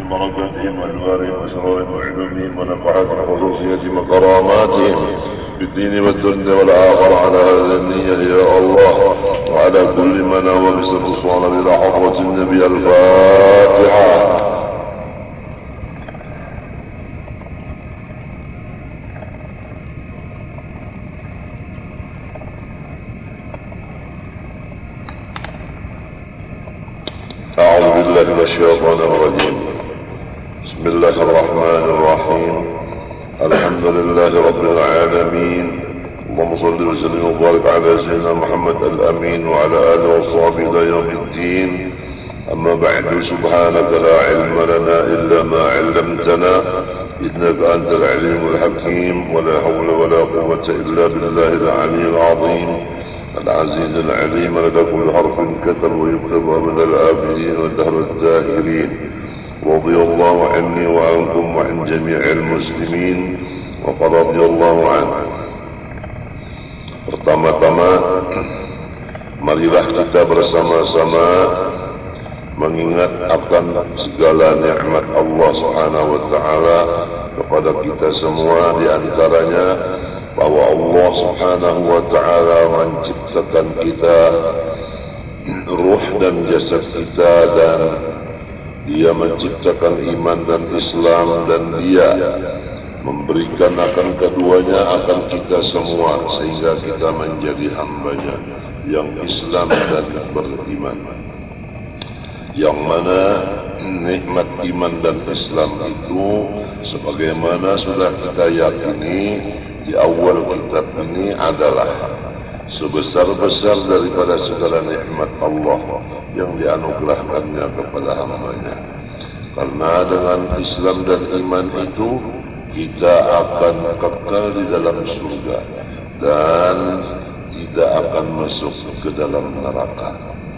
من بركاتهم وأجوارهم وأسرارهم وعلومهم ونفحات خصوصيتهم وكراماتهم في الدين والدنيا والآخرة على هذه النية يا الله، وعلى كل من نوى بسر إلى حضرة النبي. الفاتحة. أعوذ بالله من الشيطان الرجيم. بسم الله الرحمن الرحيم. الحمد لله رب العالمين. اللهم صل وسلم وبارك على سيدنا محمد الأمين وعلى آله وصحبه إلى يوم الدين. أما بعد، سبحانك لا علم لنا إلا ما علمتنا إنك أنت العليم الحكيم، ولا حول ولا قوة إلا بالله العلي العظيم العزيز العليم. لك كل حرف كتب ويكتب من الآبدين والدهر الداهرين. رضي الله عني وعنكم وعن جميع المسلمين، وقد رضي الله عنه. Pertama-tama, marilah kita bersama-sama mengingat akan segala nikmat Allah Subhanahu wa taala kepada kita semua, di antaranya bahwa Allah Subhanahu wa taala menciptakan kita, ruh dan jasad kita, dan Dia menciptakan iman dan Islam, dan Dia memberikan akan keduanya akan kita semua sehingga kita menjadi hamba-Nya yang Islam dan beriman. Yang mana nikmat iman dan Islam itu sebagaimana sudah kita yakini di awal kitab ini adalah sebesar-besar daripada segala nikmat Allah yang dianugerahkannya kepada hamba-Nya. Karena dengan Islam dan iman itu kita akan kekal di dalam surga dan tidak akan masuk ke dalam neraka.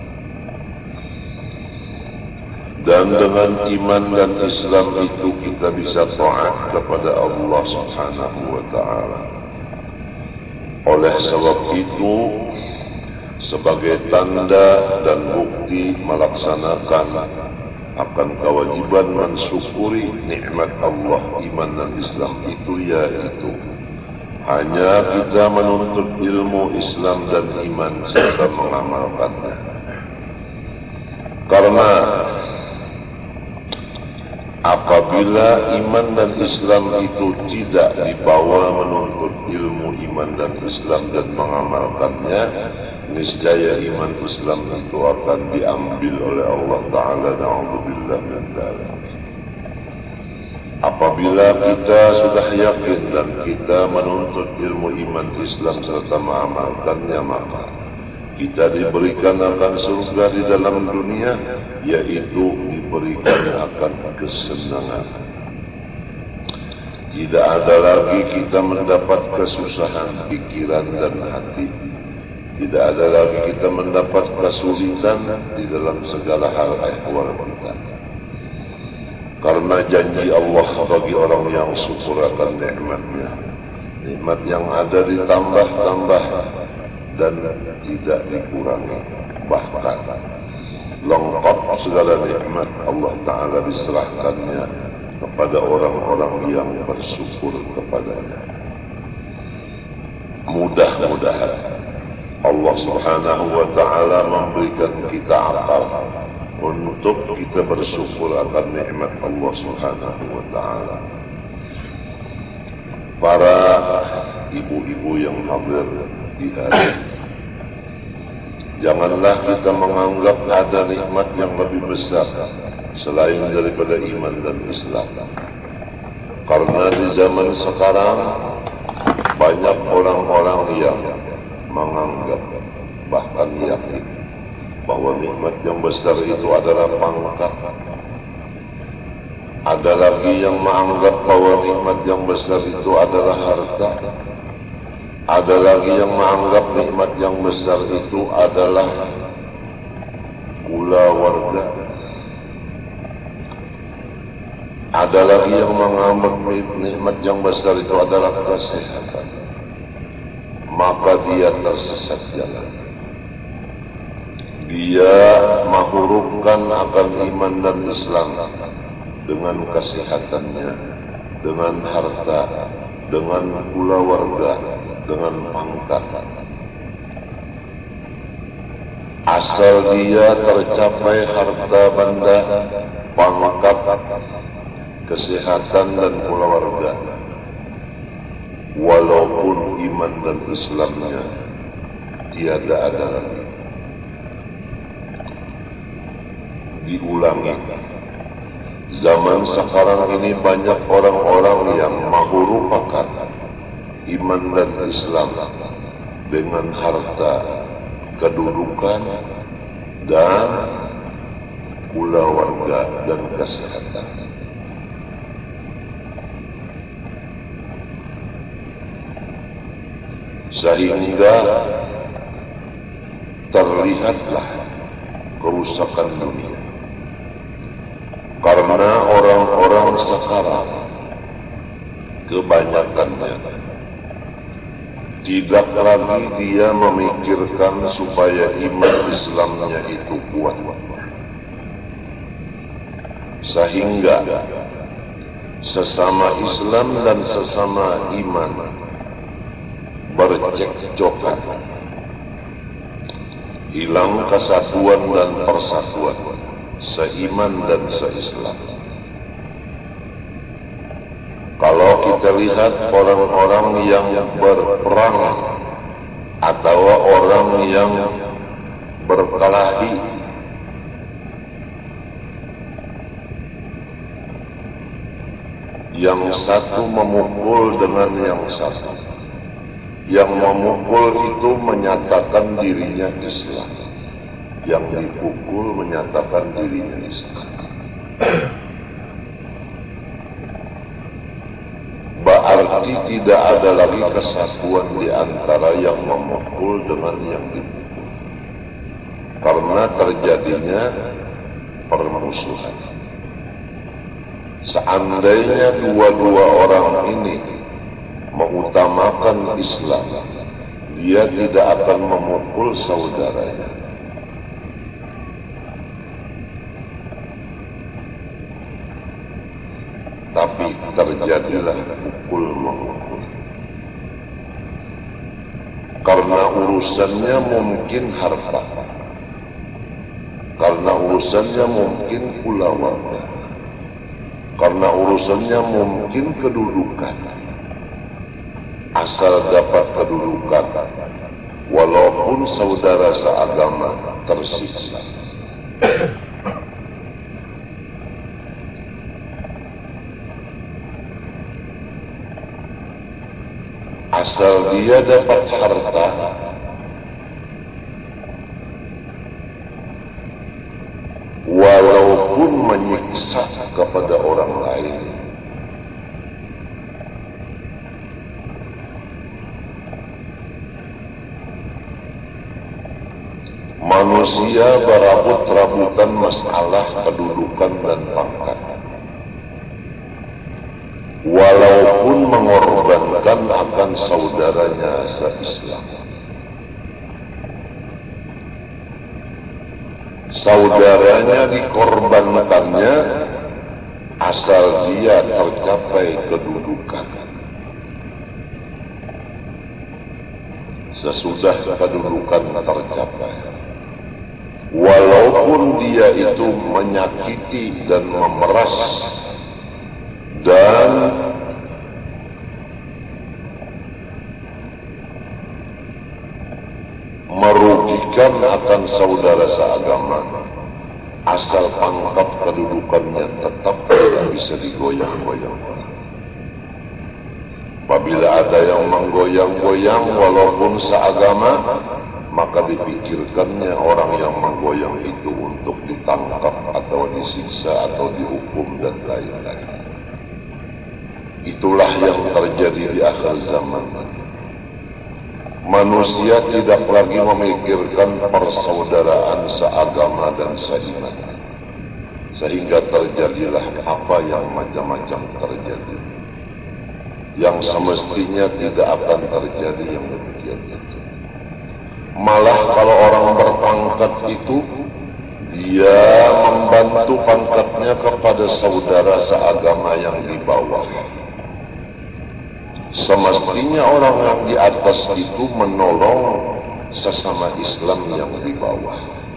Dan dengan iman dan Islam itu kita bisa taat kepada Allah Subhanahu wa taala. Oleh sebab itu, sebagai tanda dan bukti melaksanakan akan kewajiban mensyukuri nikmat Allah iman dan Islam itu, yaitu hanya kita menuntut ilmu Islam dan iman serta mengamalkannya. Karena apabila iman dan Islam itu tidak dibawa menuntut ilmu iman dan Islam dan mengamalkannya, niscaya iman Islam itu akan diambil oleh Allah Ta'ala. Na'udzubillah min dzalik. Apabila kita sudah yakin dan kita menuntut ilmu iman Islam serta mengamalkannya, maka kita diberikan akan surga di dalam dunia, yaitu diberikan akan kesenangan. Tidak ada lagi kita mendapat kesusahan pikiran dan hati. Tidak ada lagi kita mendapat kesulitan di dalam segala hal ehwal kita. Karena janji Allah bagi orang yang syukur akan nikmatnya, nikmat yang ada ditambah-tambah dan tidak dikurangi, bahkan lengkap segala nikmat Allah Ta'ala diserahkannya kepada orang-orang yang bersyukur kepadanya. Mudah-mudahan Allah Subhanahu wa Ta'ala memberikan kita akal untuk kita bersyukur akan nikmat Allah Subhanahu wa Ta'ala. Para ibu-ibu yang hadir di hari, janganlah kita menganggap ada nikmat yang lebih besar selain daripada iman dan Islam. Karena di zaman sekarang banyak orang-orang yang menganggap, bahkan yakin, bahwa nikmat yang besar itu adalah pangkat. Ada lagi yang menganggap bahwa nikmat yang besar itu adalah harta. Ada lagi yang menganggap nikmat yang besar itu adalah gula warga. Ada lagi yang menganggap nikmat yang besar itu adalah kesehatan. Maka dia tersesat jalan. Dia menghurufkan akan iman dan Islam dengan kesehatannya, dengan harta, dengan keluarga, dengan pangkat. Asal dia tercapai harta benda, pangkat, kesehatan dan keluarga, walaupun iman dan Islamnya tiada ada lagi. Diulangi, zaman sekarang ini banyak orang-orang yang menghurupakan iman dan Islam dengan harta, kedudukan, dan keluarga dan kesehatan. Sehingga terlihatlah kerusakan dunia. Karena orang-orang sekarang kebanyakannya tidak lagi dia memikirkan supaya iman Islamnya itu kuat. Sehingga sesama Islam dan sesama iman bercekcokan, hilang kesatuan dan persatuan, seiman dan seislam. Kalau kita lihat orang-orang yang berperang atau orang yang berkelahi, yang satu memukul dengan yang satu. Yang memukul itu menyatakan dirinya Islam, yang dipukul menyatakan dirinya Islam. Berarti tidak ada lagi kesatuan di antara yang memukul dengan yang dipukul, karena terjadinya permusuhan. Seandainya dua-dua orang ini mengutamakan Islam, dia tidak akan memukul saudaranya. Tapi terjadilah pukul-memukul. Karena urusannya mungkin harta, karena urusannya mungkin keluarga, karena urusannya mungkin kedudukan. Asal dapat kedudukan, walaupun saudara seagama tersiksa. Asal dia dapat harta, walaupun menyiksa kepada orang lain, manusia berabut-rabutan masalah kedudukan dan pangkat, walaupun mengorbankan akan saudaranya se-Islam. Saudaranya dikorbankannya asal dia tercapai kedudukan. Sesudah kedudukan tercapai, walaupun dia itu menyakiti dan memeras dan merugikan akan saudara seagama, asal pangkat kedudukannya tetap tidak bisa digoyang-goyang. Apabila ada yang menggoyang-goyang walaupun seagama, maka dipikirkannya orang yang menggoyang itu untuk ditangkap atau disiksa atau dihukum dan lain-lain. Itulah yang terjadi di akhir zaman. Manusia tidak lagi memikirkan persaudaraan seagama dan seiman, sehingga terjadilah apa yang macam-macam terjadi, yang semestinya tidak akan terjadi yang demikian itu. Malah kalau orang berpangkat itu dia membantu pangkatnya kepada saudara seagama yang di bawah. Semestinya orang yang di atas itu menolong sesama Islam yang di bawah.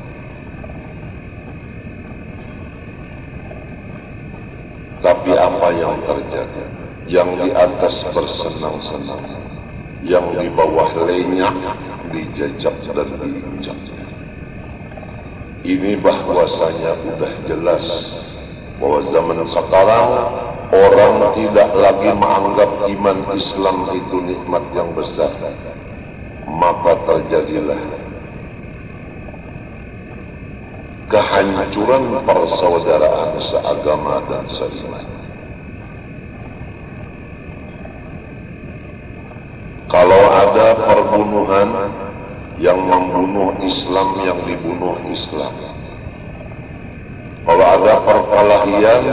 Tapi apa yang terjadi? Yang di atas bersenang-senang, yang di bawah lenyap, dijajak dan diinjak. Ini bahwasanya sudah jelas bahwa zaman sekarang orang tidak lagi menganggap iman Islam itu nikmat yang besar. Maka terjadilah kehancuran persaudaraan seagama dan seiman. Kalau ada perbunuhan yang membunuh Islam, yang dibunuh Islam. Kalau ada perkelahian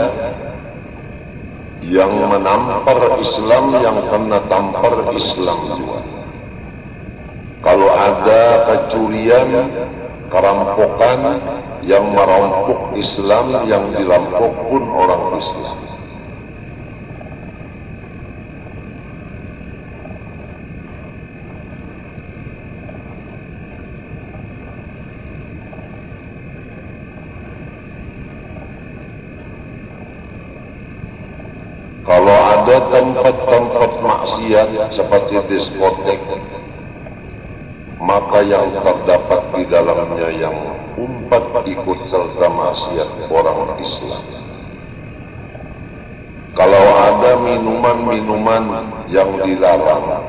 yang menampar Islam, yang kena tampar Islam juga. Kalau ada kecurian, kerampokan yang merampok Islam, yang dirampok pun orang Islam. Kalau ada tempat-tempat maksiat seperti diskotek, maka yang terdapat di dalamnya yang umpat ikut serta maksiat orang Islam. Kalau ada minuman-minuman yang dilarang,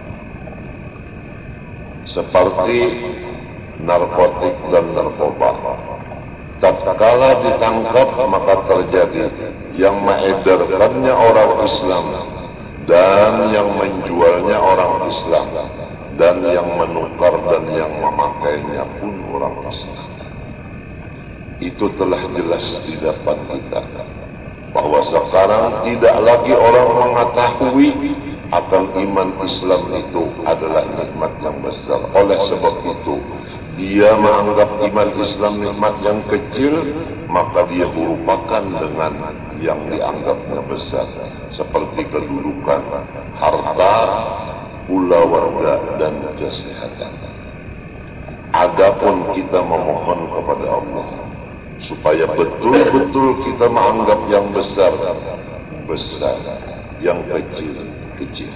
seperti narkotik dan narkoba, tatkala ditangkap maka terjadi yang mengedarkannya orang Islam dan yang menjualnya orang Islam dan yang menukar dan yang memakainya pun orang Islam. Itu telah jelas di depan kita bahwa sekarang tidak lagi orang mengetahui akan iman Islam itu adalah nikmat yang besar. Oleh sebab itu dia menganggap iman Islam nikmat yang kecil, maka dia merupakan dengan yang dianggapnya besar, seperti kedudukan, harta, pula warga dan kesehatan. Adapun kita memohon kepada Allah supaya betul-betul kita menganggap yang besar, besar, yang kecil, kecil.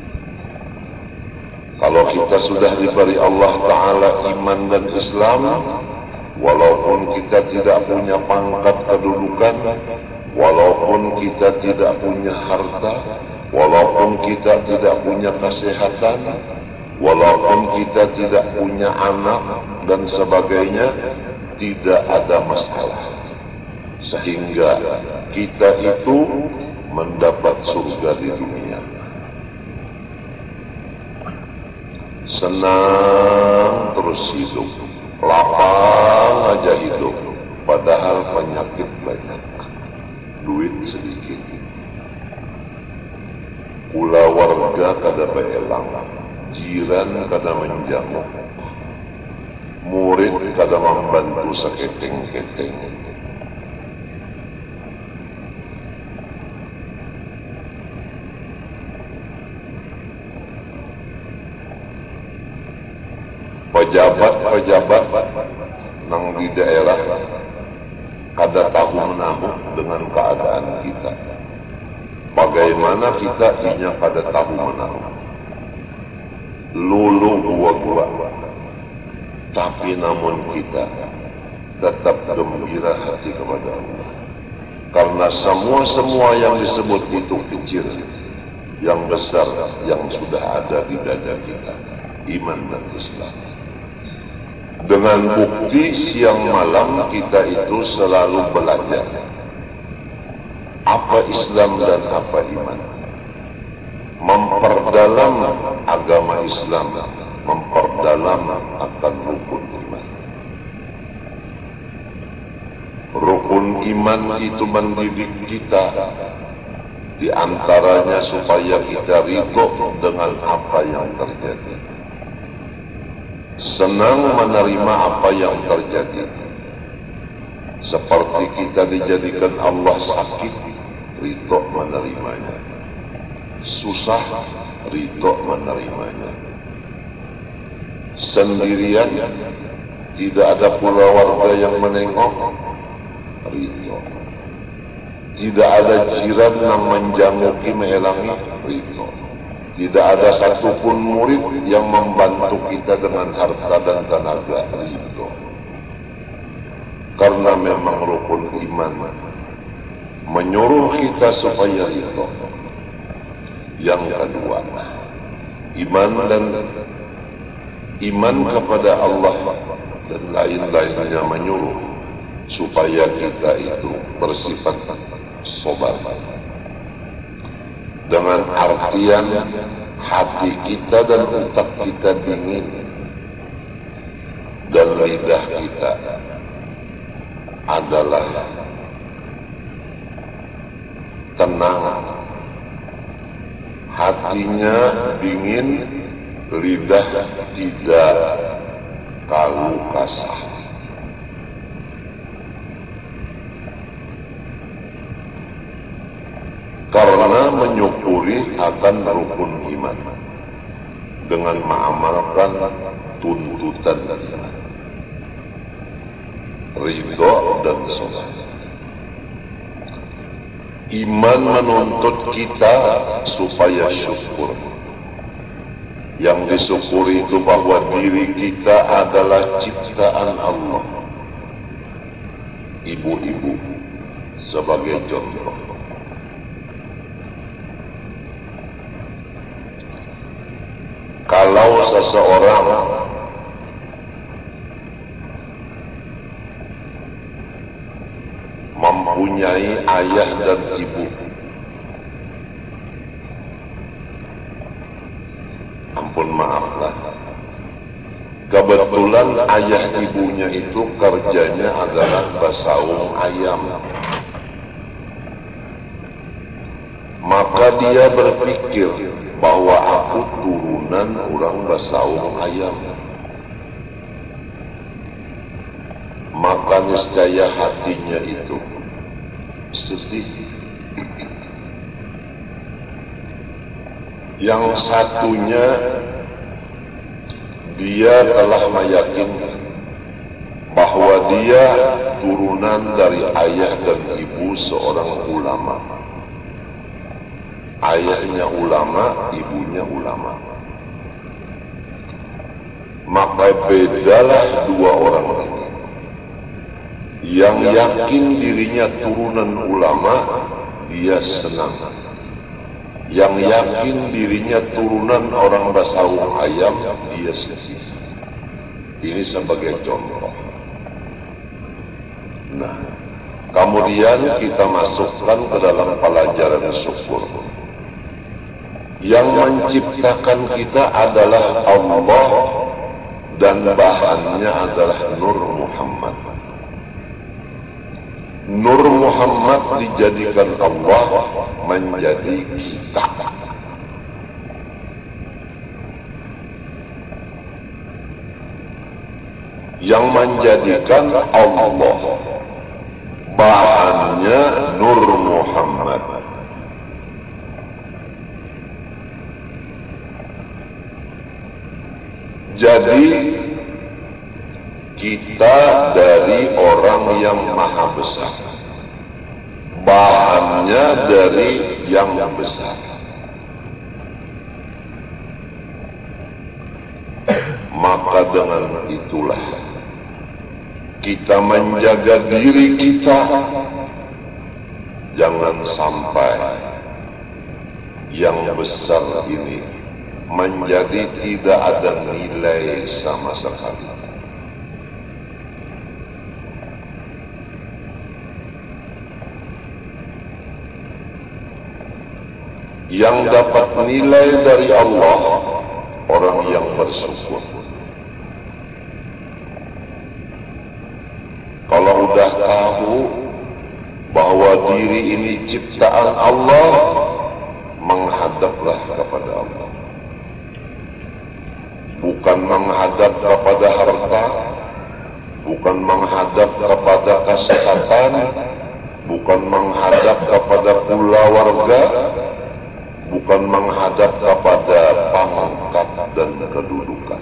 Kalau kita sudah diberi Allah Ta'ala iman dan Islam, walaupun kita tidak punya pangkat kedudukan, walaupun kita tidak punya harta, walaupun kita tidak punya kesehatan, walaupun kita tidak punya anak dan sebagainya, tidak ada masalah. Sehingga kita itu mendapat surga di dunia. Senang terus hidup, lapang aja hidup, padahal penyakit banyak, duit sedikit. Pula warga kada beelang, jiran kada menjamu, murid kada membantu seketeng-keteng. Pejabat-pejabat nang di daerah kada tahu menahu dengan keadaan kita. Bagaimana kita inya kada tahu menahu. Lulu gua-gua. Tapi namun kita tetap gembira hati kepada Allah. Karena semua yang disebut itu kecil, yang besar yang sudah ada di dada kita, iman dan Islam. Dengan bukti siang malam kita itu selalu belajar apa Islam dan apa iman, memperdalam agama Islam, memperdalam akan rukun iman. Rukun iman itu mendidik kita, di antaranya supaya kita ridho dengan apa yang terjadi, senang menerima apa yang terjadi, Seperti kita dijadikan Allah sakit, ridho menerimanya. Susah, ridho menerimanya. Sendirian, tidak ada pula warga yang menengok, ridho. Tidak ada jiran yang menjangkuki mehelangi, ridho. Tidak ada satupun murid yang membantu kita dengan harta dan tenaga, ridho. Karena memang rukun iman menyuruh kita supaya ridho. Yang kedua, iman kepada Allah dan lain-lainnya menyuruh supaya kita itu bersifat sabar. Dengan artian hati kita dan otak kita dingin dan lidah kita adalah tenang. Hatinya dingin, lidah tidak kalu kasar. Karena menyukuri akan rukun iman dengan mengamalkan tuntutan iman, ridho dan sabar. Iman menuntut kita supaya syukur. Yang disyukuri itu bahwa diri kita adalah ciptaan Allah. Ibu-ibu sebagai contoh. Kalau seseorang mempunyai ayah dan ibu, ampun maaflah, kebetulan ayah ibunya itu kerjanya adalah basaung ayam, maka dia berpikir bahwa aku turunan orang basaung ayam, maka niscaya hatinya itu sedih. Yang satunya dia telah meyakinkan bahwa dia turunan dari ayah dan ibu seorang ulama. Ayahnya ulama, ibunya ulama. Maka bedalah dua orang ini. Yang yakin dirinya turunan ulama, dia senang. Yang yakin dirinya turunan orang basaung ayam, dia sedih. Ini sebagai contoh. Nah, kemudian kita masukkan ke dalam pelajaran syukur. Yang menciptakan kita adalah Allah dan bahannya adalah Nur Muhammad. Nur Muhammad dijadikan Allah menjadi kita. Yang menjadikan Allah bahannya Nur Muhammad. Jadi kita dari orang yang maha besar, bahannya dari yang besar. Maka dengan itulah kita menjaga diri kita, jangan sampai yang besar ini menjadi tidak ada nilai sama sekali. Yang dapat nilai dari Allah, orang yang bersyukur. Kalau udah tahu bahwa diri ini ciptaan Allah, menghadaplah kepada Allah. Bukan menghadap kepada harta, bukan menghadap kepada kesehatan, bukan menghadap kepada keluarga, bukan menghadap kepada pangkat dan kedudukan.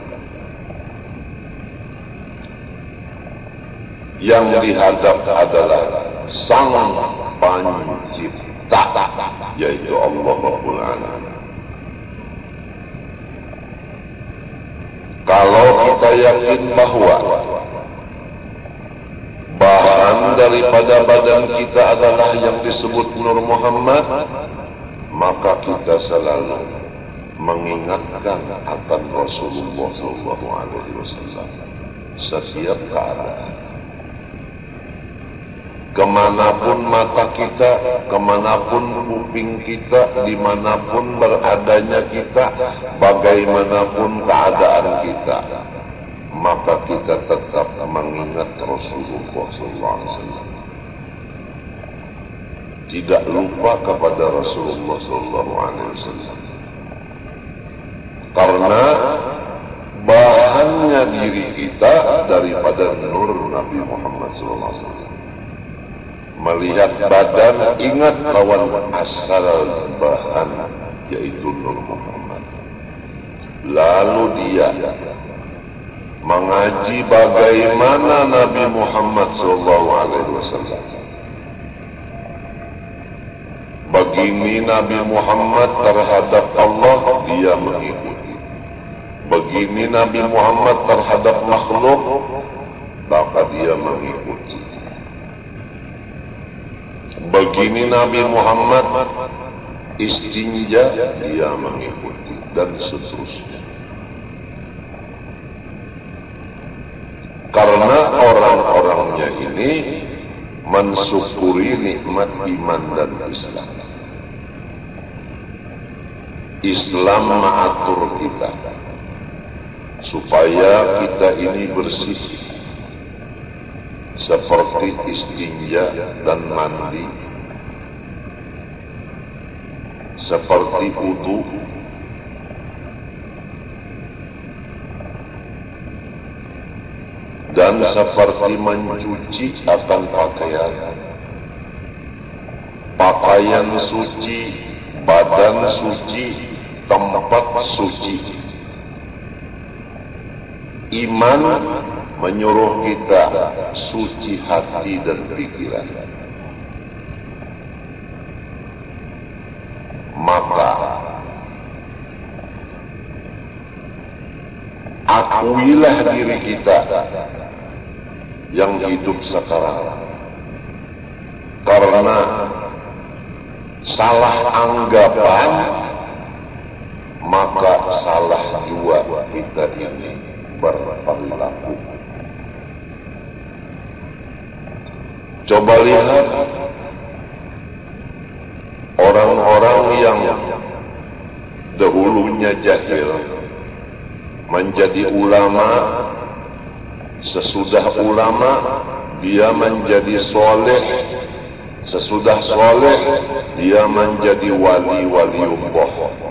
Yang dihadap adalah Sang Pencipta, yaitu Allah Rabbul Alamin. Kalau kita yakin bahwa bahan daripada badan kita adalah yang disebut Nur Muhammad, maka kita selalu mengingatkan akan Rasulullah SAW setiap keadaan. Kemanapun mata kita, kemanapun kuping kita, dimanapun beradanya kita, bagaimanapun keadaan kita, maka kita tetap mengingat Rasulullah SAW. Tidak lupa kepada Rasulullah SAW. Karena bahannya diri kita daripada nur Nabi Muhammad SAW. Melihat badan, ingat lawan asal bahan, yaitu Nur Muhammad. Lalu dia mengaji bagaimana Nabi Muhammad SAW. Begini Nabi Muhammad terhadap Allah, dia mengikuti. Begini Nabi Muhammad terhadap makhluk, maka dia mengikuti. Begini Nabi Muhammad istinja, dia mengikuti, dan seterusnya. Karena orang-orangnya ini mensyukuri nikmat iman dan Islam. Islam mengatur kita supaya kita ini bersih, seperti istinja dan mandi, seperti wudu, dan seperti mencuci akan pakaian. Pakaian suci, badan suci, tempat suci. Iman menyuruh kita suci hati dan pikiran. Maka akuilah diri kita yang hidup sekarang. Karena salah anggapan, maka salah jua kita ini berperilaku. Coba lihat orang-orang yang dahulunya jahil menjadi ulama, sesudah ulama dia menjadi soleh, sesudah soleh dia menjadi wali-waliullah.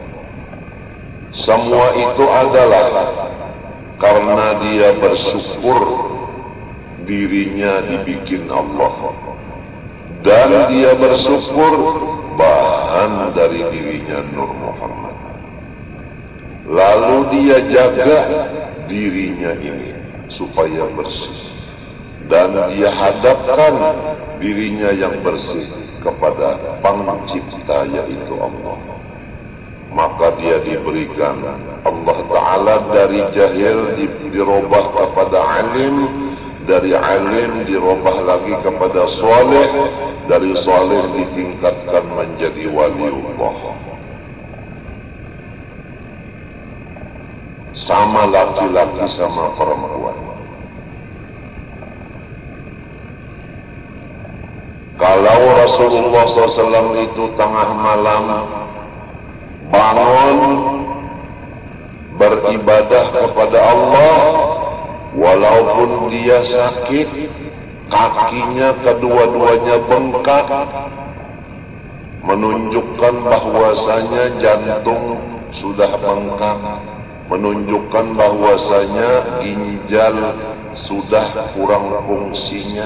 Semua itu adalah karena dia bersyukur dirinya dibikin Allah, dan dia bersyukur bahan dari dirinya Nur Muhammad. Lalu dia jaga dirinya ini supaya bersih, dan dia hadapkan dirinya yang bersih kepada Pencipta, yaitu Allah. Maka dia diberikan Allah Ta'ala dari jahil dirubah kepada alim, dari alim dirubah lagi kepada soleh, dari soleh ditingkatkan menjadi waliullah. Sama laki-laki sama perempuan. Kalau Rasulullah SAW itu tengah malam bangun beribadah kepada Allah, walaupun dia sakit, kakinya kedua-duanya bengkak, menunjukkan bahwasanya jantung sudah bengkak, menunjukkan bahwasanya ginjal sudah kurang fungsinya.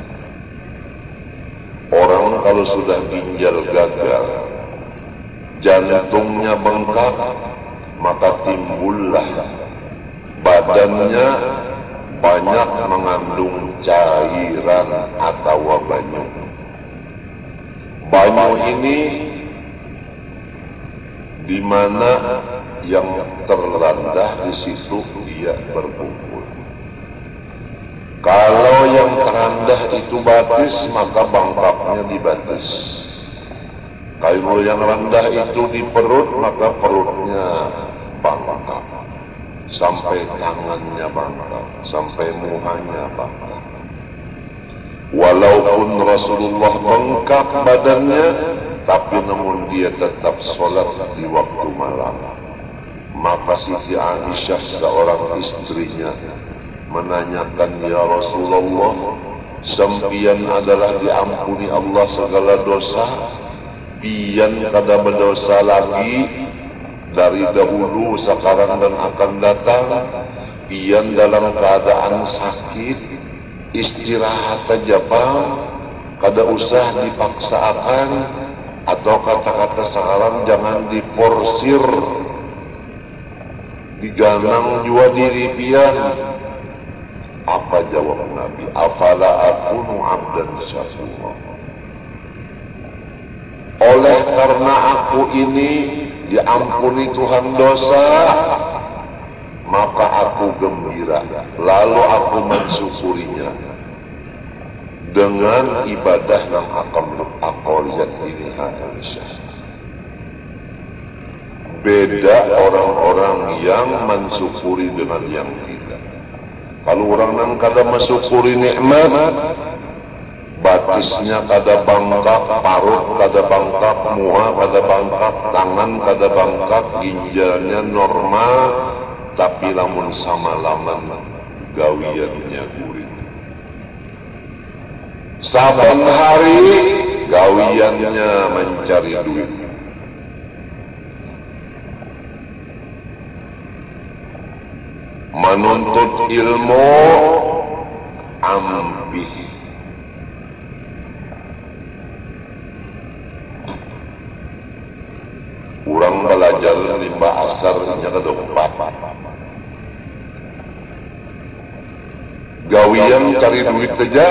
Orang kalau sudah ginjal gagal, jantungnya bengkak, maka timbullah badannya banyak mengandung cairan atau banyu. Banyu ini di mana yang terrendah di situ dia berkumpul. Kalau yang terendah itu batis, maka bangkaknya di batis. Kalau yang rendah itu di perut, maka perutnya bangkak. Sampai tangannya bangkak, sampai muhanya bangkak. Walaupun Rasulullah bengkak badannya, tapi namun dia tetap sholat di waktu malam. Maka Siti Aisyah, seorang istrinya, menanyakan, ya Rasulullah, sempian adalah diampuni Allah segala dosa, pian kada berdosa lagi dari dahulu, sekarang dan akan datang, pian dalam keadaan sakit, istirahat aja Pak, kada usah dipaksakan, atau kata-kata sekarang jangan diporsir, diganang jua diri pian. Apa jawab Nabi? Afala akunu abdan syakur. Oleh karena aku ini diampuni Tuhan dosa, maka aku gembira, lalu aku mensyukurinya dengan ibadah yang akan aku lihat ini. Aisyah, beda orang-orang yang mensyukuri dengan yang tidak. Kalau orang yang kada mensyukuri nikmat, batisnya kada bangkak, parut kada bangkak, muha kada bangkak, tangan kada bangkak, ginjalnya normal, tapi lamun sama-laman gawiannya gurit. Saban hari gawiannya mencari duit. Menuntut ilmu ampih. Kurang belajar limba asarnya kedepan. Gawian cari duit saja.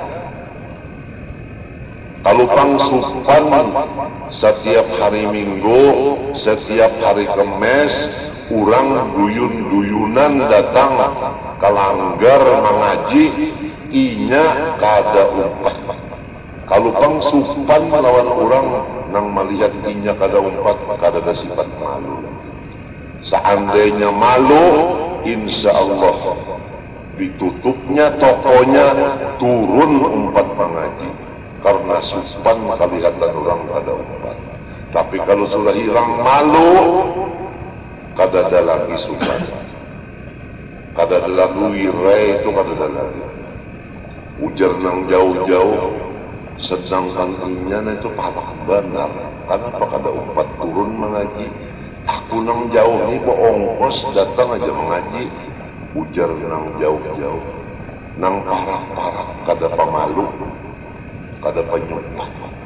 Kalau pangsupan setiap hari Minggu, setiap hari Kemis, orang duyun-duyunan datang ke langgar mengaji, inya kada umpat. Kalau pangsupan lawan orang nang melihat inya kada umpat, kada ada sifat malu. Seandainya malu, insya Allah ditutupnya tokonya, turun umpat mengaji. Karena supan kelihatan orang kada umpat. Tapi kalau sudah hilang malu, kada ada lagi supan, kada ada lagi wirai, itu kada ada lagi. Ujar nang jauh-jauh, sedangkan inya itu parah benar. Kenapa kada umpat turun mengaji? Aku nang jauh ni ongkos datang aja mengaji. Ujar nang jauh-jauh, nang parah-parah kada pamalu, kada penyumpah.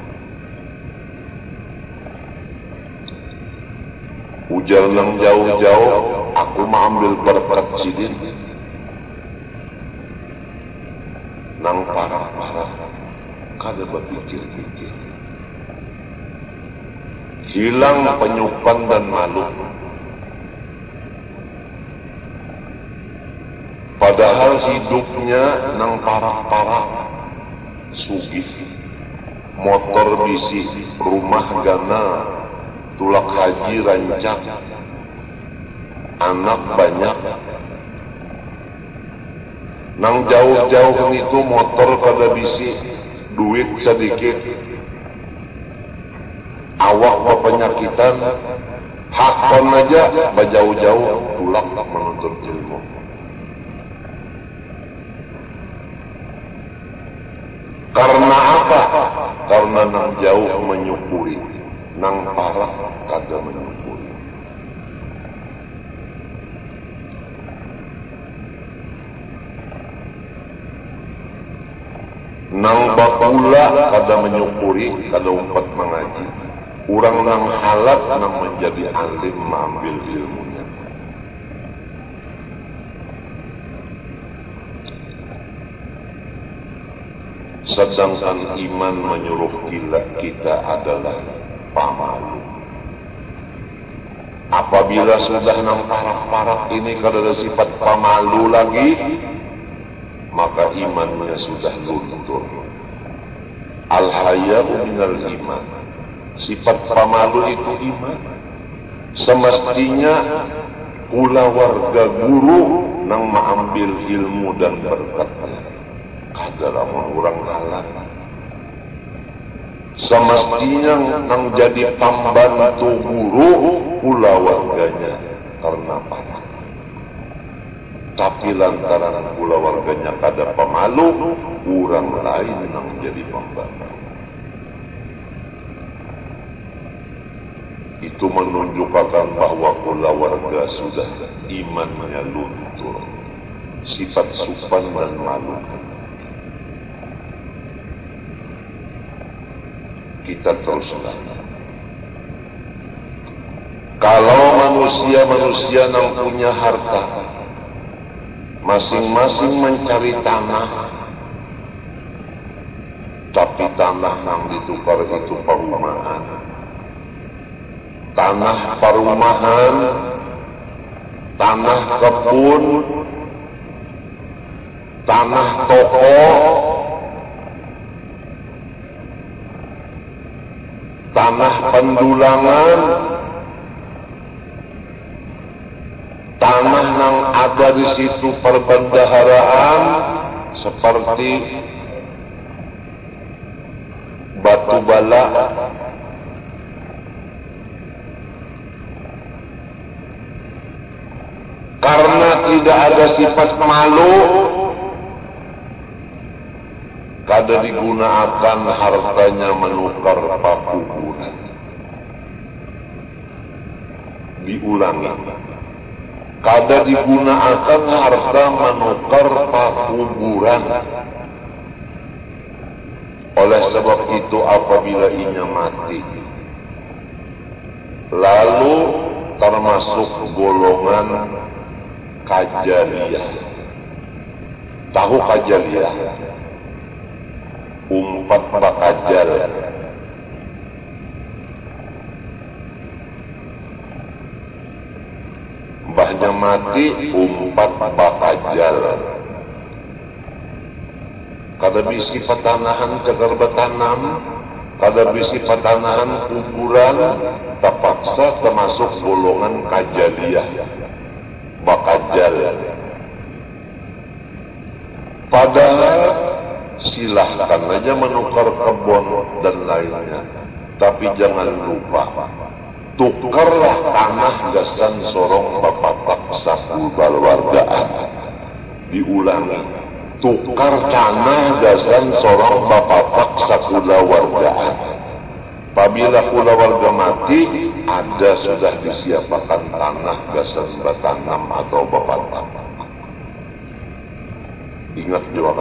Ujar nang jauh-jauh, aku mau ambil berkat sidin. Nang parah-parah, kada berpikir-pikir. Hilang penyupan dan malu. Padahal hidupnya nang parah-parah, sugih, motor bisi, rumah gana, tulak haji rancak, anak banyak. Nang jauh-jauh itu motor kada bisi, duit sedikit, awak pepenyakitan, hakon aja bajauh-jauh tulak menuntut ilmu. Karena apa? Karena nang jauh menyukuri, nang parah kada menyukuri. nang bakula kada menyukuri kada umpat mengaji, urang nang halat nang menjadi alim mengambil ilmunya. Sedangkan iman menyuruh kita adalah pamalu. Apabila sudah nang parak-parak ini kada ada sifat pamalu lagi, maka imannya sudah luntur. Al-haya'u minal iman. Sifat pamalu itu iman. Semestinya pula warga guru nang mengambil ilmu dan berkatnya. Kadalah orang halat. Semestinya nang jadi pembantu guru pula warganya karena parak. Tapi lantaran pula warganya kada pemalu, orang lain yang jadi pembantu. Itu menunjukkan bahwa pula warga sudah imannya luntur, sifat sopan dan malu. Kita teruskan. Kalau manusia yang punya harta, masing-masing mencari tanah, tapi tanah yang ditukar itu perumahan. Tanah perumahan, tanah kebun, tanah toko, tanah pendulangan, tanah yang ada di situ perbendaharaan seperti batu bala, karena tidak ada sifat malu, kada digunakan hartanya menukar pakuburan. Diulangi, kada digunakan harta menukar pakuburan. Oleh sebab itu apabila inya mati, lalu termasuk golongan kajaliyah. Tahu kajaliyah? Umpat bakajal. Mbahnya mati, umpat bakajal. Kada bisi patanahan cagar betanam, kada bisi patanahan kuburan, terpaksa termasuk golongan kajaliyah, bakajal. Padahal silahkan aja menukar kebun dan lainnya, tapi jangan lupa tukarlah tanah gasan sorong bapak saku balwargaan. Diulangi, tukar tanah gasan sorong bapak saku wargaan. Apabila pula warga mati, ada sudah disiapkan tanah gasan batanam atau bapak. Ingat juga.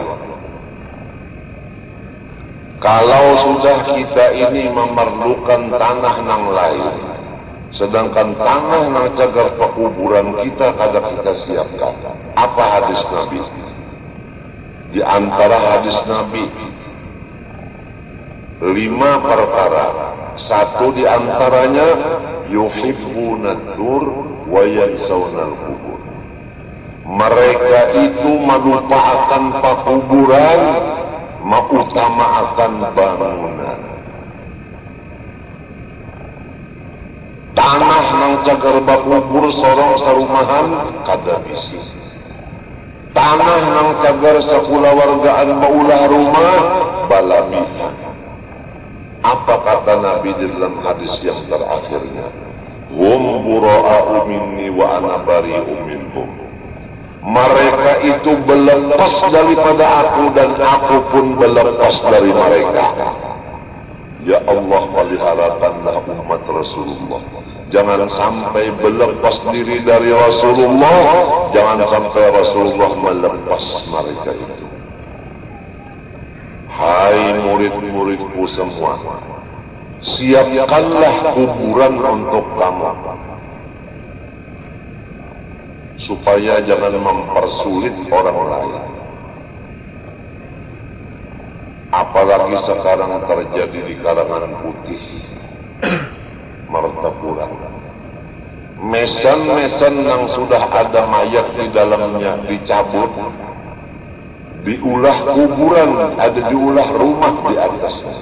Kalau sudah kita ini memerlukan tanah nang lain, sedangkan tanah nang cagar pekuburan kita kada kita siapkan, apa hadis Nabi? Di antara hadis Nabi 5 perkara. Satu di antaranya yuhibbunad dur wa yansawna al-qubur. Mereka itu melupakan pekuburan, mengutamakan bangunan. Tanah nang cagar bakubur sorong sarumahan kada bisi. Tanah nang cagar sakula wargaan baulah rumah balabihan. Apa kata Nabi dalam hadis yang terakhirnya? Hum bura'u minni wa ana bari'u minhum. Mereka itu berlepas daripada aku dan aku pun berlepas dari mereka. Ya Allah, peliharakanlah umat Rasulullah. Jangan sampai berlepas diri dari Rasulullah. Jangan sampai Rasulullah melepas mereka itu. murid-muridku semua, siapkanlah kuburan untuk kamu, supaya jangan mempersulit orang lain. Apalagi sekarang terjadi di kalangan putih, Martapura. Mesan-mesan yang sudah ada mayat di dalamnya dicabut, diulah kuburan, ada diulah rumah di atasnya.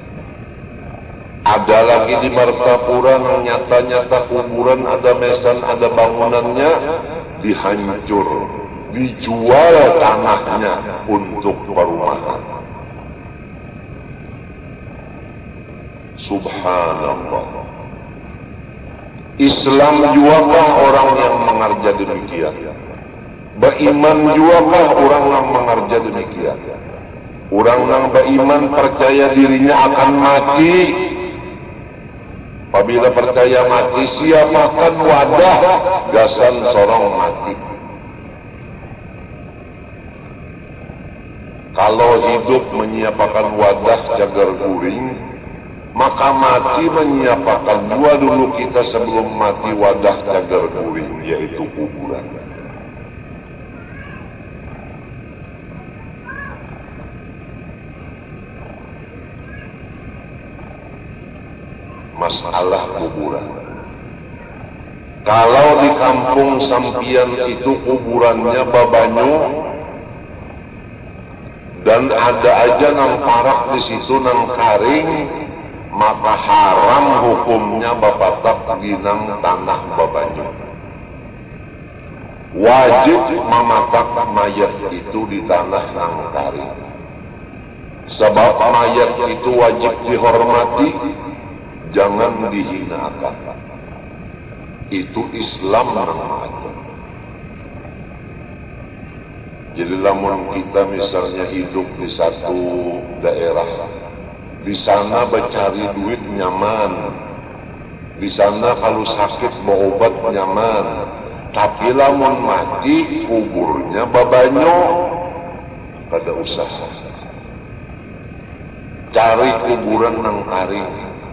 Ada lagi di Martapura yang nyata-nyata kuburan, ada mesan, ada bangunannya, dihancur, dijual tanahnya untuk perumahan. Subhanallah. Islam juakah orang yang mengerja demikian? Beriman juakah orang yang mengerja demikian? Orang yang beriman percaya dirinya akan mati. Apabila percaya mati, siapakan wadah gasan sorong mati. Kalau hidup menyiapkan wadah cagar guring, maka mati menyiapkan dua dulu kita sebelum mati wadah cagar guring, yaitu kuburan. Masalah kuburan. Kalau di kampung sampian itu kuburannya babanyu, dan ada aja nang parak di situ nang karing, maka haram hukumnya bapatak ginang tanah babanyu. Wajib mematak mayat itu di tanah nang karing. Sebab mayat itu wajib dihormati, jangan dihinakan. Itu Islam nang ajar. Jadi lamun kita misalnya hidup di satu daerah, di sana mencari duit nyaman, di sana kalau sakit mau obat nyaman, tapi lamun mati kuburnya babanyo, kada usaha. Cari kuburan nang karing.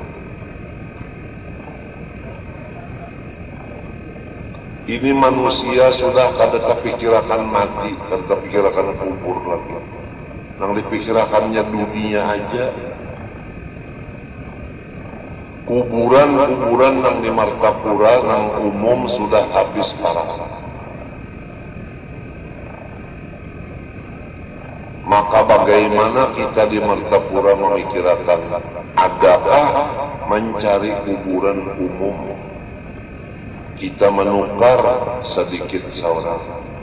Ini manusia sudah kada terpikirkan mati, kada terpikirkan kubur lagi. Nang dipikirkannya dunia aja. Kuburan-kuburan yang di Martapura yang umum sudah habis parah. Maka bagaimana kita di Martapura memikirkan, adakah mencari kuburan umum? Kita menukar sedikit seorang.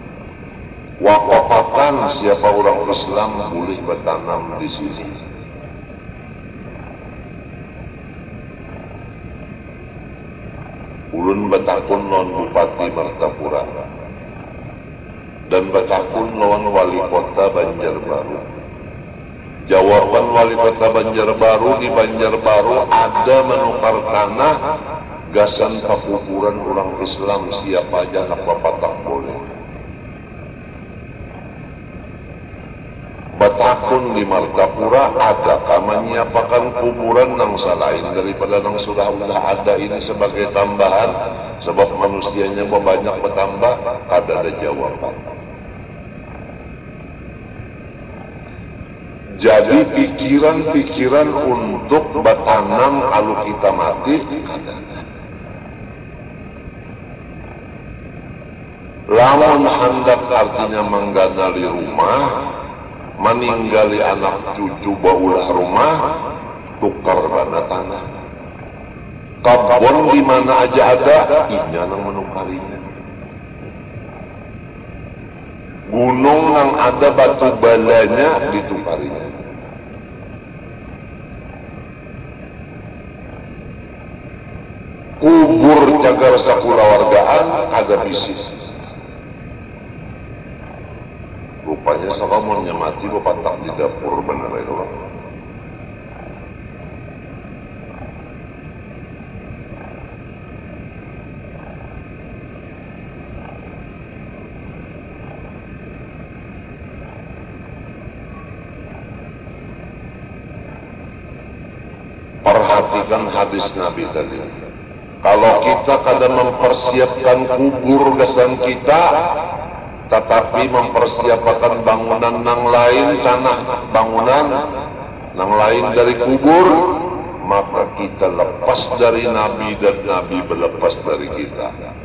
Wakafkan siapa orang Islam boleh bertanam di sini. Ulun betakun lawan Bupati Martapura dan betakun lawan Wali Kota Banjarbaru. Jawaban Wali Kota Banjarbaru, di Banjarbaru ada menukar tanah gasan kuburan orang Islam, siapa aja nak bapatak boleh. Betakun di Martapura adakah menyiapkan kuburan yang selain daripada yang sudah ada ini sebagai tambahan, sebab manusianya banyak bertambah, ada jawaban. Jadi pikiran-pikiran untuk bertanam kalau kita mati ada. Lamun hendak artinya mengganali rumah, meninggali anak cucu baulah rumah, tukar dana tanah. Kebun di mana aja ada, inya nang menukarinya. Gunung yang ada batu balanya ditukarinya. Kubur cagar sakulawargaan ada bisnis. Rupanya sakamunnya mati bapatak di dapur bener itu lah. Perhatikan hadis Nabi tadi. Kalau kita kadang mempersiapkan kubur gasan kita, tetapi mempersiapkan bangunan yang lain, tanah bangunan yang lain dari kubur, maka kita lepas dari Nabi dan Nabi berlepas dari kita.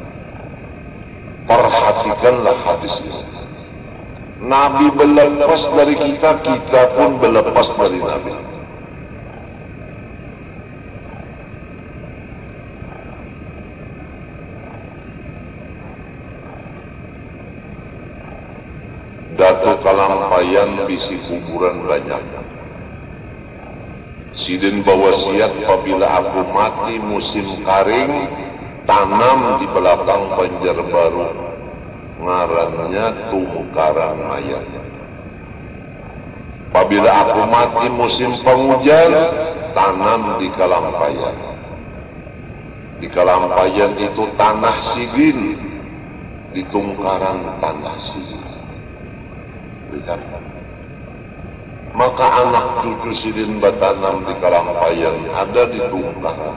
Perhatikanlah hadis ini. Nabi berlepas dari kita, kita pun berlepas dari Nabi. Datu kalampayan bisi kuburan banyak. Sidin bawasiat apabila aku mati musim karing, tanam di belakang Banjarbaru, ngarannya tungkaran mayat. Apabila aku mati musim penghujan, tanam di Kalampayan. Di Kalampayan itu tanah sidin, di tungkaran tanah sidin. Lihat. Maka anak cucu sidin batanam di Kalampayan, ada di tungkaran.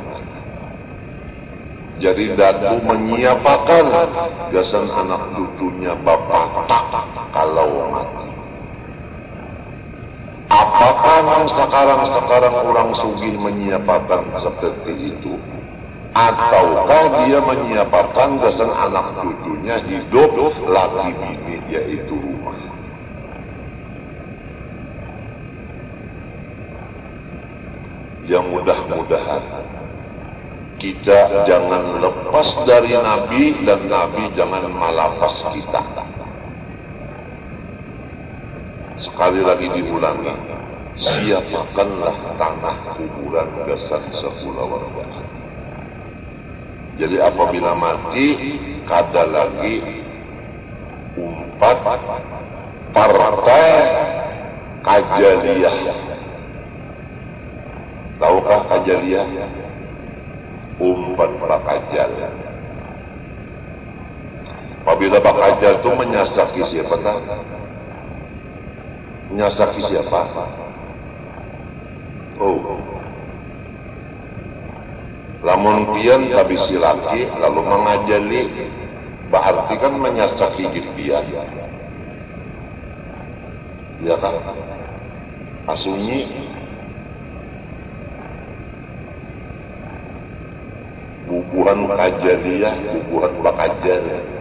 Jadi datu menyiapakan gasan anak cucunya bapak tak kalau mati. Apakah yang sekarang orang sugih menyiapakan seperti itu? Ataukah dia menyiapakan gasan anak cucunya hidup laki bini, yaitu rumah? Yang mudah-mudahan kita jangan lepas dari Nabi dan Nabi jangan malapas kita. Sekali lagi diulangi, siapkanlah tanah kuburan gasan sepulau warga. Jadi apabila mati, kada lagi umpat partai kajaliyah. Tahukah kajaliyah? Umpat bakajal. Apabila bakajal itu menyasaki siapa tak? Menyasaki siapa? Oh, lamun pian habisi laki lalu mengajali, berarti kan menyasaki dia. Ya kan? Asunyi bubuhan kajaliyah, bubuhan bakajal.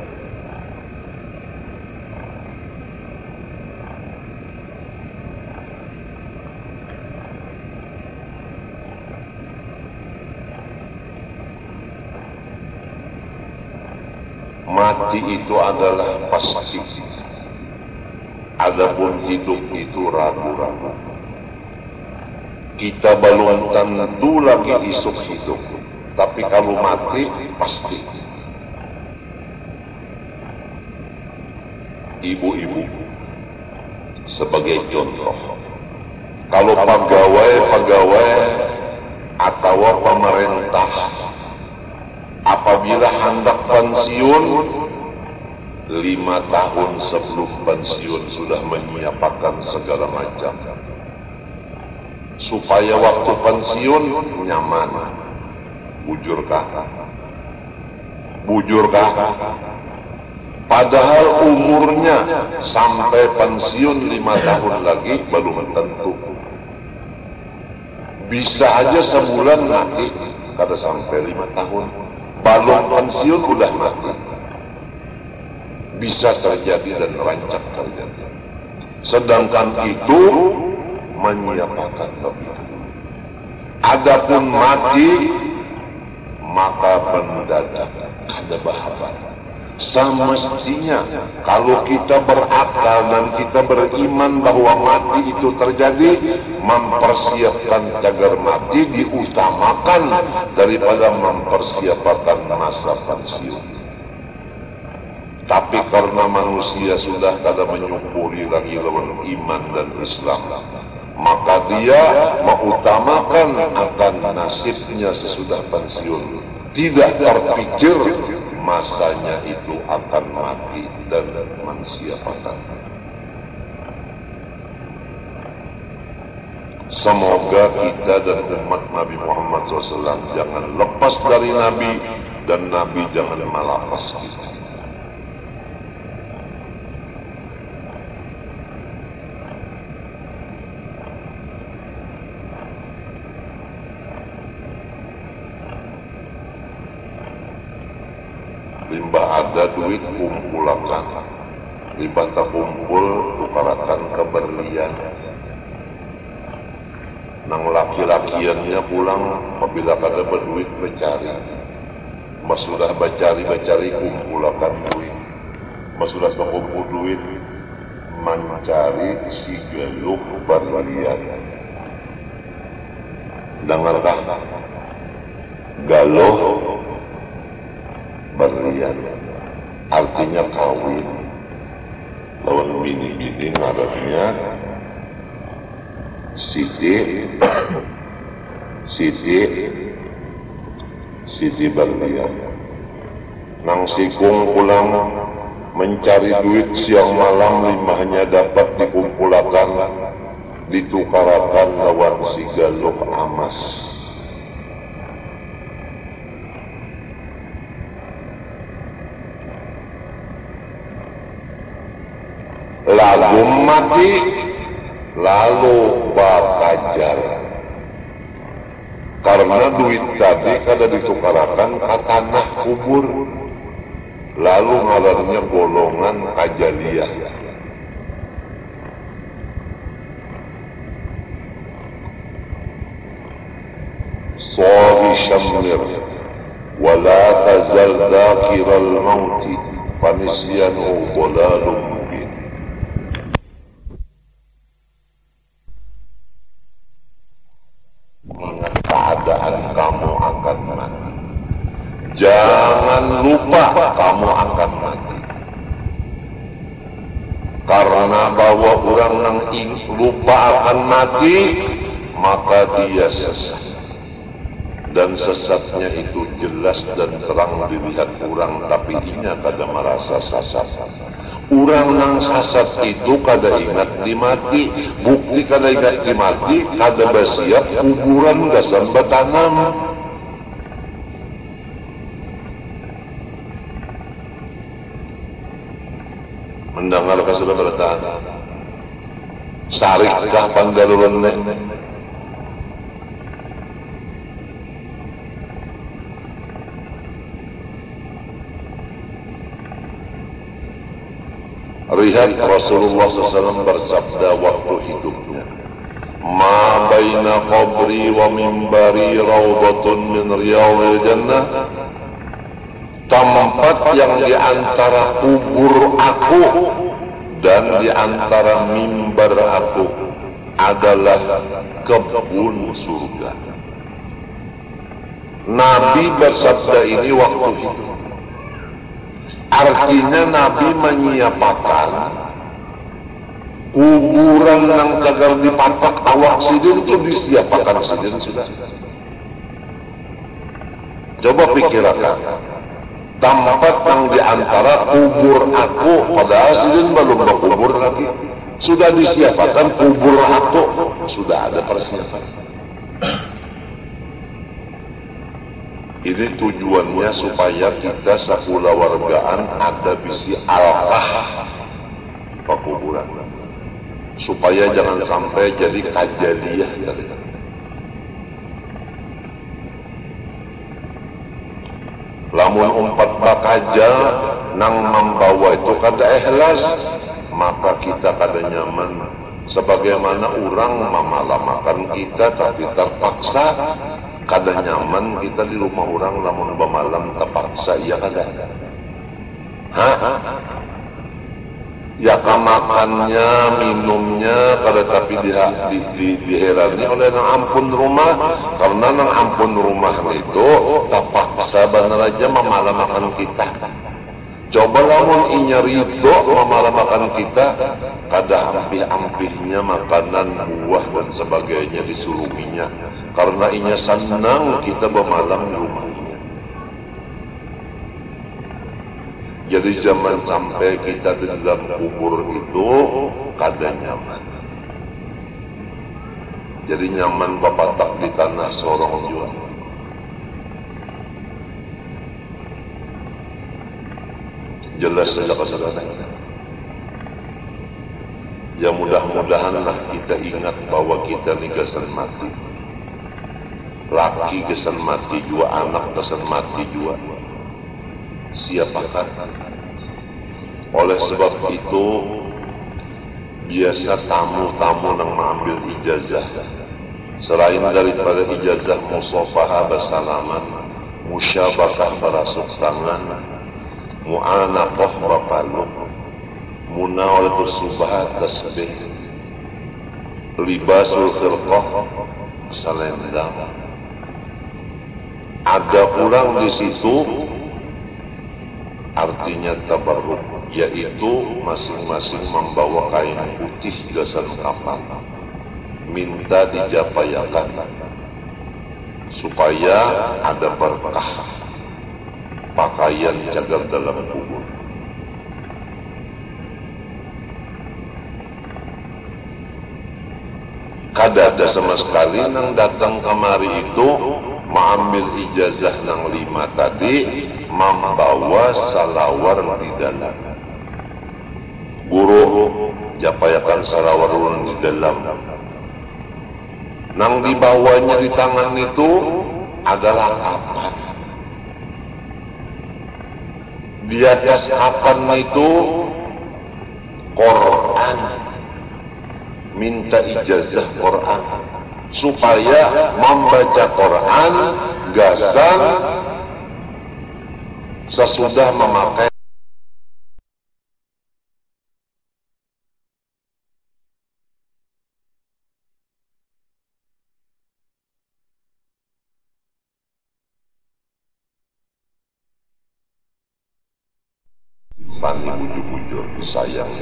Mati itu adalah pasti. Adapun hidup itu ragu-ragu. Kita belum tentu lagi isuk hidup. Tapi kalau mati, pasti. Ibu-ibu, sebagai contoh. Kalau pegawai atau pemerintah, apabila hendak pensiun, 5 tahun sebelum pensiun sudah menyiapkan segala macam. Supaya waktu pensiun nyaman. Bujurkah? Padahal umurnya sampai pensiun 5 tahun lagi belum tentu. Bisa aja sebulan mati, kada sampai 5 tahun. Belum pensiun udah mati. Bisa terjadi dan rancak terjadi. Sedangkan itu menyiapkan lebih. Adapun mati, maka mendadak ada bahaya. Semestinya kalau kita berakal dan kita beriman bahwa mati itu terjadi, mempersiapkan cagar mati diutamakan daripada mempersiapkan masa pensiun. Tapi karena manusia sudah kada menyukuri lagi lawan iman dan Islam, maka dia mengutamakan akan nasibnya sesudah pensiun. Tidak terpikir masanya itu akan mati dan mensiapkan. Semoga kita dan umat Nabi Muhammad SAW jangan lepas dari Nabi dan Nabi jangan melepas kita. Limbah ada duit kumpulakan, limbah tak kumpul tukarakan ke berlian. Nang laki-lakiannya pulang apabila kada berduit becari. Mas sudah becari kumpulakan duit. Mas sudah kumpul duit mencari si geluk berlian. Dengarkah? Galuh berlian artinya kawin. Lawan bini-bini ngarannya Siti berlian. Nang sikung pulang mencari duit siang malam limahnya dapat dikumpulakan ditukarakan lawan si galuk amas. Lagu mati lalu bakajar. Karena duit tadi kada ditukarakan ke tanah kubur. Lalu ngalarnya golongan kajaliyah. Sawi syamir wala tazal dhakiral mauti fanisyanu bolalum mubin. Ingat keadaan kamu akan mati. Jangan lupa kamu akan mati. Karena bahwa orang yang lupa akan mati, maka dia sesat. Dan sesatnya itu jelas dan terang dilihat orang, tapi inya kada merasa sesat. Orang yang sesat itu kada ingat dimati, bukti kada ingat dimati, kada bersiap kuburan gasan bertanam. Mendengar ka sudah bertahan. Sarikah panggaluran ne. Lihat Rasulullah SAW bersabda waktu hidupnya, ma baina qabri wa mimbari rawdatun min riyadil jannah. Tempat yang di antara kubur aku dan di antara mimbar aku adalah kebun surga. Nabi bersabda ini waktu hidup. Artinya Nabi menyiapkan kuburan yang gagal dipatok awak sidin itu disiapkan sidin sudah. Coba pikirkan. Tempat yang di antara kubur aku, padahal sidin belum berkubur lagi, sudah disiapkan kubur aku, sudah ada persiapan. Ini tujuannya supaya kita sakula wargaan ada bisi alkah pekuburan, supaya jangan sampai jadi kajaliyah tadi. Lamun umpat bakaja nang membawa itu kada ikhlas, maka kita kada nyaman. Sebagaimana orang memalamakan kita tapi terpaksa, kada nyaman kita di rumah orang lamun bemalam terpaksa, iya kada. Ya makannya, minumnya kada tapi diherani oleh nang ampun rumah, karena nang ampun rumah itu terpaksa benar aja memalamakan kita. Coba lamun inya ridho memalamakan kita, kada ampih-ampihnya makanan, buah dan sebagainya disuluminya, karena inya senang kita bermalam di rumahnya. Jadi zaman sampai kita di dalam kubur itu kada nyaman. Jadi nyaman bapatak di tanah sorong jua. Jelas saja saudara. Ya mudah-mudahanlah kita ingat bahwa kita ini kesan mati. Laki kesan mati juga, anak kesan mati juga. Siapakah? Oleh sebab itu, biasa tamu-tamu yang mengambil ijazah, selain daripada ijazah musafahah bersalaman, musyabakah berasuk tangan, mu'anaqah berpaluk, munawalatul subahat tasbih, libasul khirqah selendang. Ada kurang di situ artinya tabarruk, yaitu masing-masing membawa kain putih gasan kapal, minta dijapayakan supaya ada berkah pakaian cagar dalam kubur. Kada ada sama sekali nang datang kemari itu mengambil ijazah nang 5 tadi membawa salawar di dalam. Guru japayakan salawar di dalam. Nang dibawanya di tangan itu adalah kapan. Di atas kapan itu Quran. Minta ijazah Quran supaya membaca Quran gasan sesudah memakai simpan bujur-bujur disayang.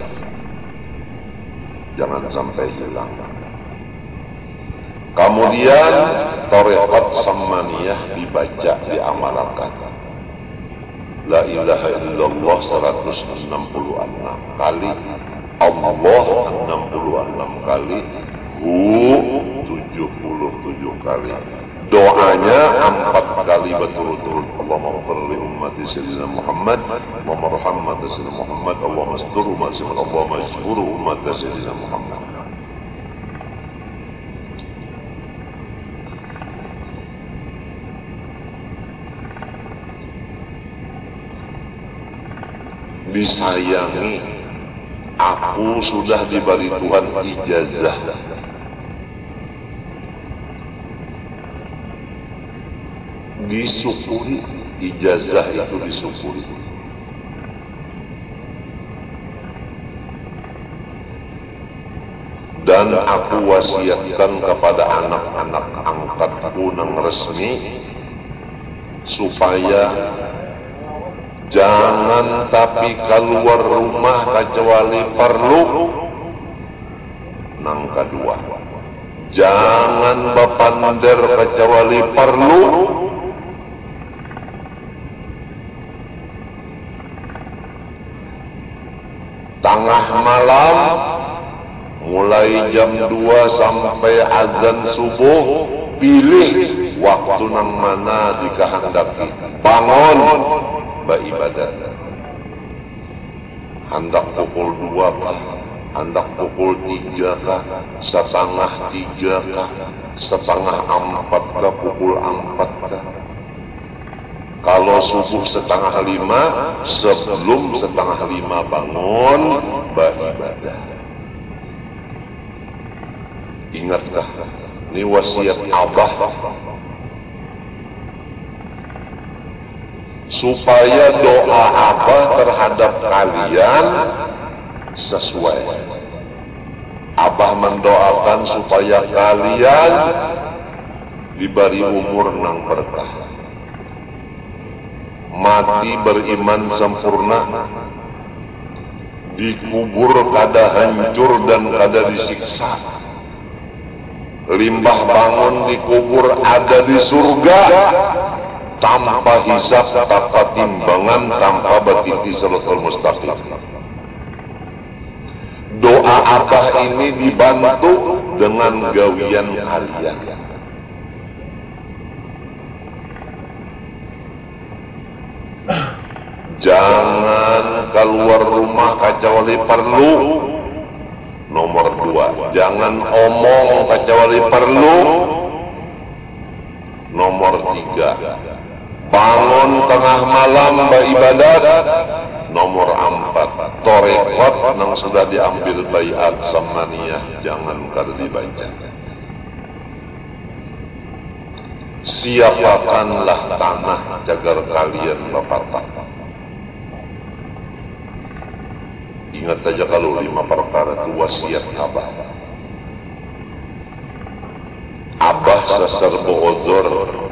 Jangan sampai hilang. Kemudian tarekat samaniyah dibaca, diamalkan. La ilaha illallah 166 kali, Allah 66 kali, Hu 77 kali. Doanya 4 kali berturut-turut. Allahumma ighfir li ummati sayyidina Muhammad wa marham sayyidina Muhammad, Allahumma astur ummati sayyidina Allahumma ashkur ummati sayyidina Muhammad. Disayangi, aku sudah diberi Tuhan ijazah. Disyukuri, ijazah itu disyukuri. Dan aku wasiatkan kepada anak-anak angkatku yang resmi supaya jangan tapi keluar rumah kecuali perlu. Nang kedua, jangan bapander kecuali perlu. Tengah malam mulai jam 2 sampai azan subuh, pilih waktu nang mana dikehendaki. Bangun beribadat. Hendak pukul 2 kah? Hendak pukul 3 kah? Setengah 3 kah? Setengah 4 kah? Pukul 4 kah? Kalau subuh setengah 5, sebelum setengah 5 bangun beribadah. Ingatkah? Ini wasiat Abah supaya doa Abah terhadap kalian sesuai. Abah mendoakan supaya kalian diberi umur nang berkah, mati beriman sempurna, dikubur kada hancur dan kada disiksa, limbah bangun dikubur ada di surga, tanpa hisab, tanpa timbangan, tanpa batiti siratal mustaqim. Doa abah ini dibantu dengan gawian kalian. Jangan keluar rumah kecuali perlu. Nomor 2, jangan omong kecuali perlu. Nomor 3, bangun tengah malam beribadat. Nomor 4, torekot yang sudah diambil baiat samaniyah jangan kada dibaca. Siapakanlah tanah cagar kalian bapak-bapak. Ingat saja kalau 5 perkara itu wasiat abah. Abah sasar boozor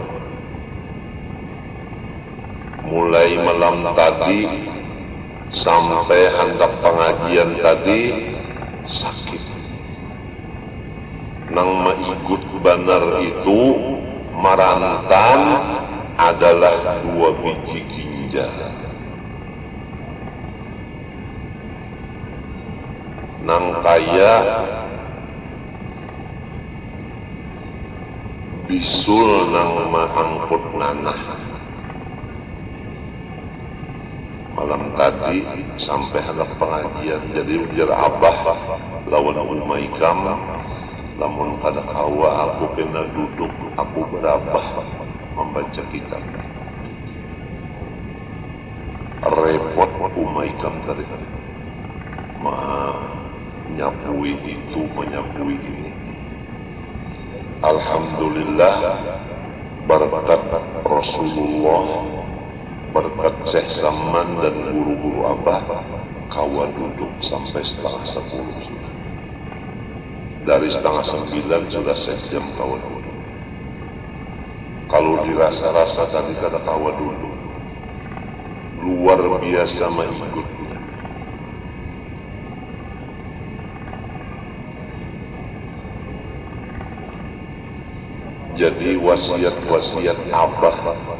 mulai malam tadi sampai hendak pengajian tadi sakit. Nang maigut benar itu marantan adalah 2 biji ginjal. Nang kaya bisul nang maangkut nanah. Malam tadi sampai hendak pengajian, jadi ujar abah lawan umaikam, lamun kada kawa aku kena duduk, aku berabah membaca kitab. Repot umaikam tadi, menyapui itu, menyapui ini. Alhamdulillah berkat Rasulullah, berkat Syekh Saman dan guru-guru abah, kawa duduk sampai 8:30 sudah. Dari 8:30 sudah sejam kawa duduk. Kalau dirasa-rasa tadi kada kawa duduk, luar biasa mengikutnya. Jadi wasiat-wasiat abah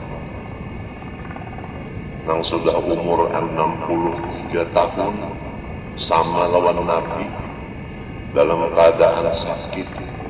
yang sudah umur 63 tahun sama lawan Nabi dalam keadaan sakit.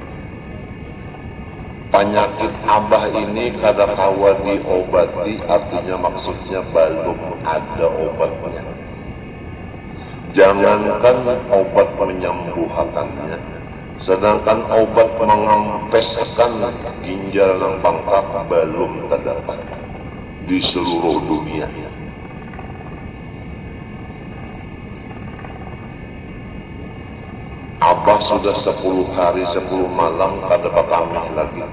Penyakit abah ini kada kawa diobati, artinya maksudnya belum ada obatnya. Jangankan obat menyembuhkannya, sedangkan obat mengampeskan ginjal yang bangkak belum terdapat di seluruh dunia. Abah sudah 10 hari 10 malam kada bakamih lagi.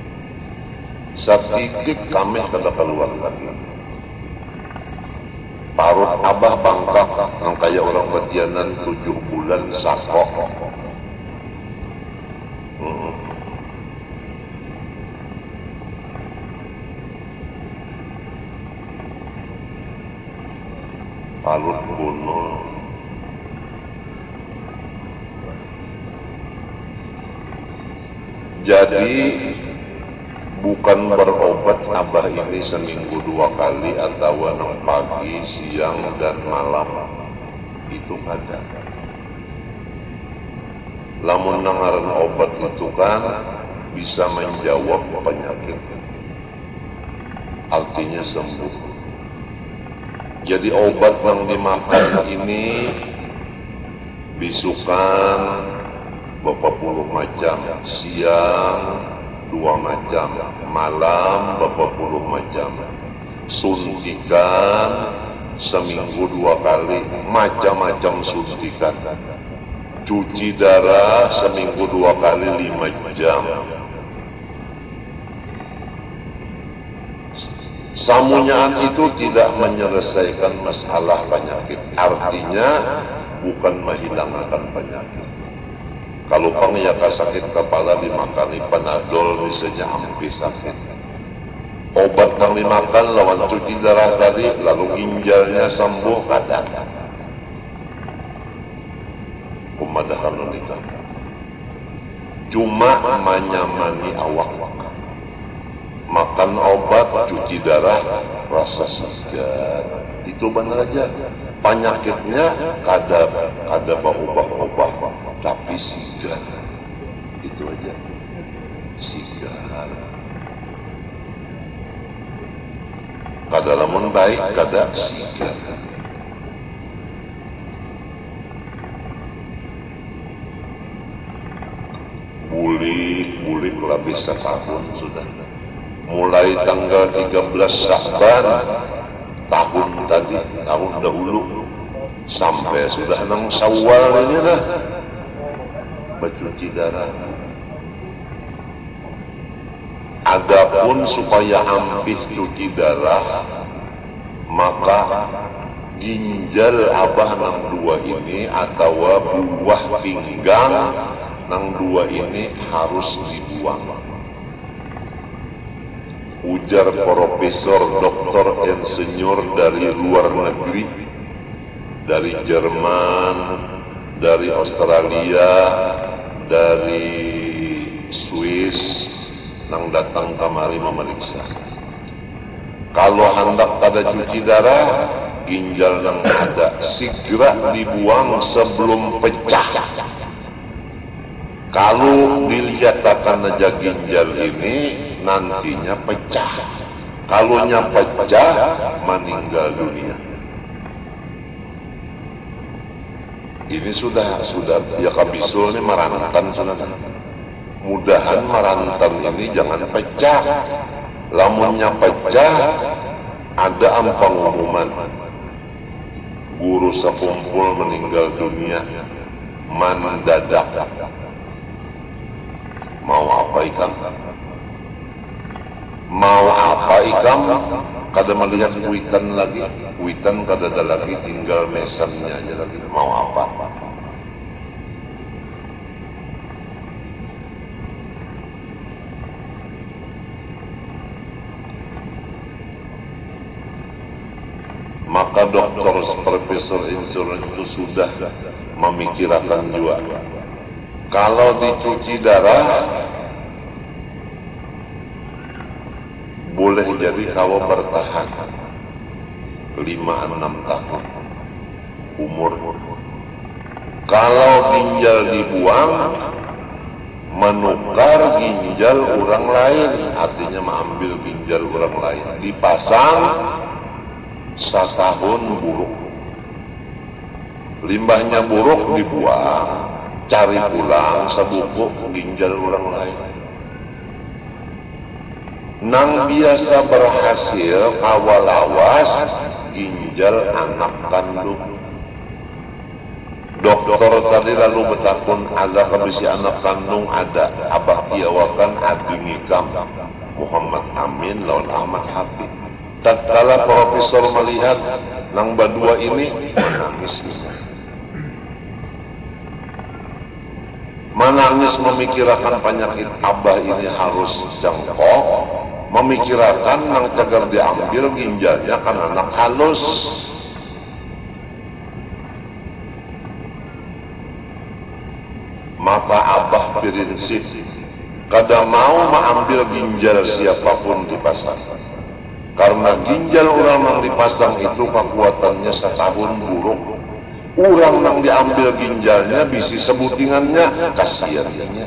Sedikit kami kada keluar lagi. Parut abah bangkak yang kayak orang betianan 7 bulan sakok. Parut bunuh. Jadi bukan berobat abah ini seminggu 2 kali atau pagi, siang dan malam. Itu ada. Lamun nangaran obat itu kan bisa menjawab penyakit. Artinya sembuh. Jadi obat yang dimakan ini bisukan beberapa puluh macam, siang 2 macam, malam beberapa puluh macam, suntikan seminggu 2 kali, macam-macam suntikan, cuci darah seminggu 2 kali 5 jam. Samunyaan itu tidak menyelesaikan masalah penyakit, artinya bukan menghilangkan penyakit. Kalau pengyaka sakit kepala dimakani Panadol misalnya hampir sakit. Obat yang dimakan lawan cuci darah tadi, lalu ginjalnya sembuh kada. Kumadahan nikah. Cuma menyamani awak, makan obat, cuci darah, rasa segar. Itu benar aja. Penyakitnya kada berubah-ubah, tapi sigar. Itu aja. Sigar. Kada lamun baik, kada sigar. Bulik lebih setahun sudah. Mulai tanggal 13 Sya'ban tahun tadi, tahun dahulu, sampai sudah nang Syawal ini dah bercuci darah. Adapun supaya ampih cuci darah, maka ginjal abah nang dua ini atau buah pinggang nang dua ini harus dibuang. Ujar profesor, doktor, insinyur dari luar negeri, dari Jerman, dari Australia, dari Swiss, nang datang kemari memeriksa. Kalau hendak ada cuci darah, ginjal nang ada segera dibuang sebelum pecah. Kalau dilihatkan aja ginjal ini nantinya pecah. Kalau pecah, meninggal dunia. Ini sudah ya kabisul ini marantan sudah. Mudahan marantan ini jangan pecah. Lamunnya pecah, ada pengumuman. Guru sekumpul meninggal dunia mendadak. Mau apa ikam? Mau apa ikam? Kada melihat kuitan lagi. Kuitan kada ada lagi, tinggal mesannya aja lagi. Mau apa? Maka dokter, profesor insuran itu sudah memikirkan juga. Kalau dicuci darah, boleh jadi kalau bertahan 5-6 tahun umur. Kalau ginjal dibuang, menukar ginjal orang lain, artinya mengambil ginjal orang lain, dipasang setahun buruk. Limbahnya buruk dibuang, cari pulang sebubuk ginjal orang lain. Nang biasa berhasil awal awas ginjal anak kandung. Dokter tadi lalu betakun ada kebisi anak kandung ada. Abah piawakan adi nikam Muhammad Amin lawan Ahmad Habib. Tatkala profesor melihat nang berdua ini menangis memikirkan penyakit abah ini harus jangkok, memikirkan nang cagar diambil ginjalnya kan anak halus. Maka abah prinsip kada mau mengambil ginjal siapapun di pasar. Karena ginjal orang yang dipasang itu kekuatannya setahun buruk. Orang yang diambil ginjalnya bisi sebutingannya kasihannya.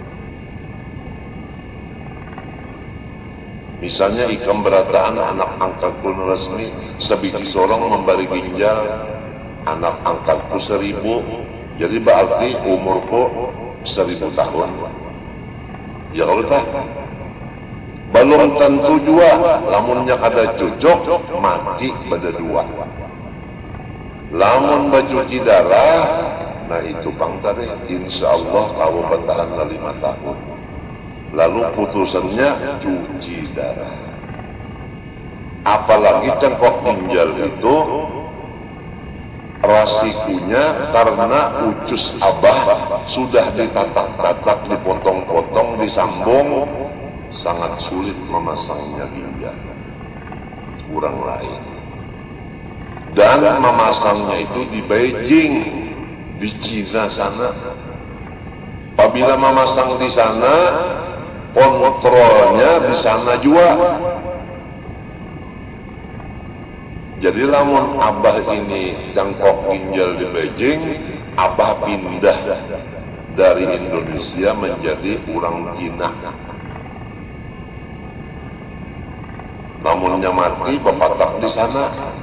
Misalnya ikam berataan anak angkatku resmi sebiji seorang memberi ginjal anak angkatku 1000, jadi berarti umurku 1000 tahun. Ya kalau tak belum tentu juga, lamunnya kada cocok mati pada dua. Lamun bercuci darah, nah itu bang tadi, insya Allah kau bertahan 5 tahun. Lalu putusannya cuci darah. Apalagi cengkok ginjal itu resikonya karena ucus abah sudah ditatak-tatak, dipotong-potong, disambung, sangat sulit memasangnya ginjal orang lain. Dan memasangnya itu di Beijing, di Cina sana. Apabila memasang di sana, kontrolnya di sana juga. Jadi lamun abah ini jangkok ginjal di Beijing, abah pindah dari Indonesia menjadi orang Cina. Namunnya mati pepatak di sana.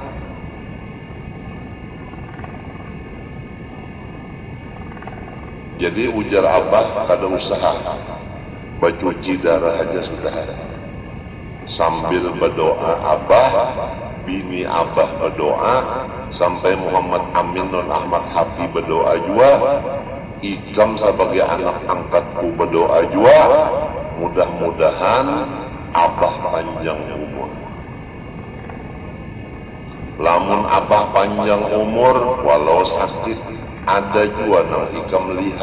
Jadi ujar abah kada usaha, bacuci darah aja sudah. Sambil berdoa abah, bini abah berdoa, sampai Muhammad Amin non Ahmad Hafi berdoa juga, Ikam sebagai anak angkatku berdoa juga, mudah-mudahan abah panjang umur. Lamun abah panjang umur, walau sakit, ada juga nang Ikam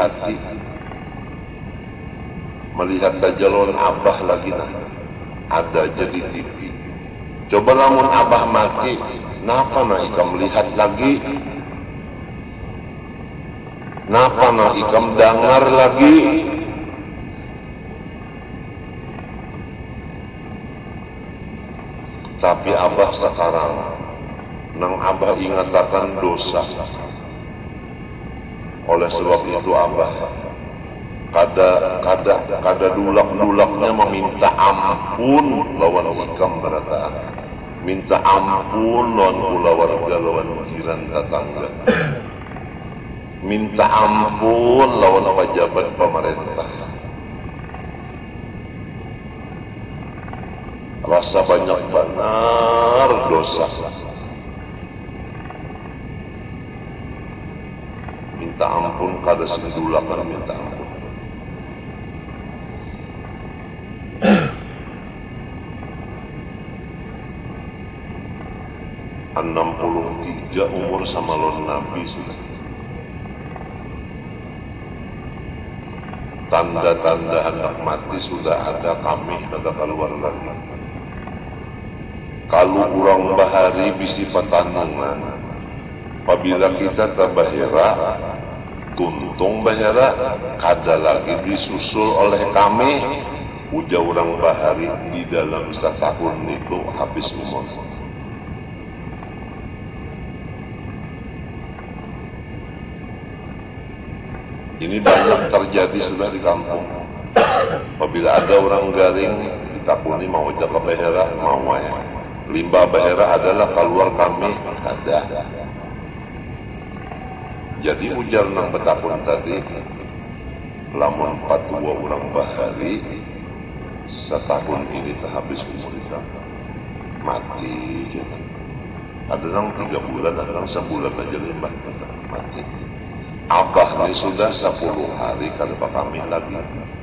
melihat dajalon abah lagi nah, ada jadi TV. Coba lamun abah mati, napa na Ikam lihat lagi? Napa na Ikam dengar lagi? Tapi abah sekarang, nang abah ingatakan dosa. Oleh sebab itu abah kada dulak-dulaknya meminta ampun lawan Ikam berataan. Minta ampun lawan kula warga, lawan jiran tetangga. Minta ampun lawan pejabat pemerintah. Rasa banyak benar dosa. Minta ampun kada sendulakan minta ampun. Enam 63 umur sama lon Nabi sudah. Tanda-tanda anak mati sudah ada, kami kata keluar lagi. Kalau orang bahari bisi petanungan, apabila kita terbahira, tuntung bahira, kada lagi disusul oleh kami, uja orang bahari di dalam setahun itu habis umur. Ini banyak terjadi sudah di kampung. Apabila ada orang garing, kita puni mau ajak ke bahira, mau ya. Limbah bahira adalah keluar kami, ada. Jadi ujar nang betapun tadi, lamun 42 orang bahari, setahun ini habis umur kita. Mati. Ada nang 3 bulan, ada nang sebulan aja limbah mati. Abah ini sudah 10 hari kalau kami lagi.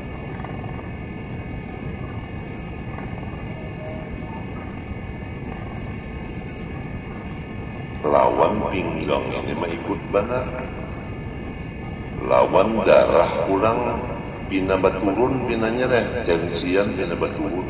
Lawan pinggang ini mah ikut benar. Lawan darah pulang bina baturun binanya deh, tensian bina baturun.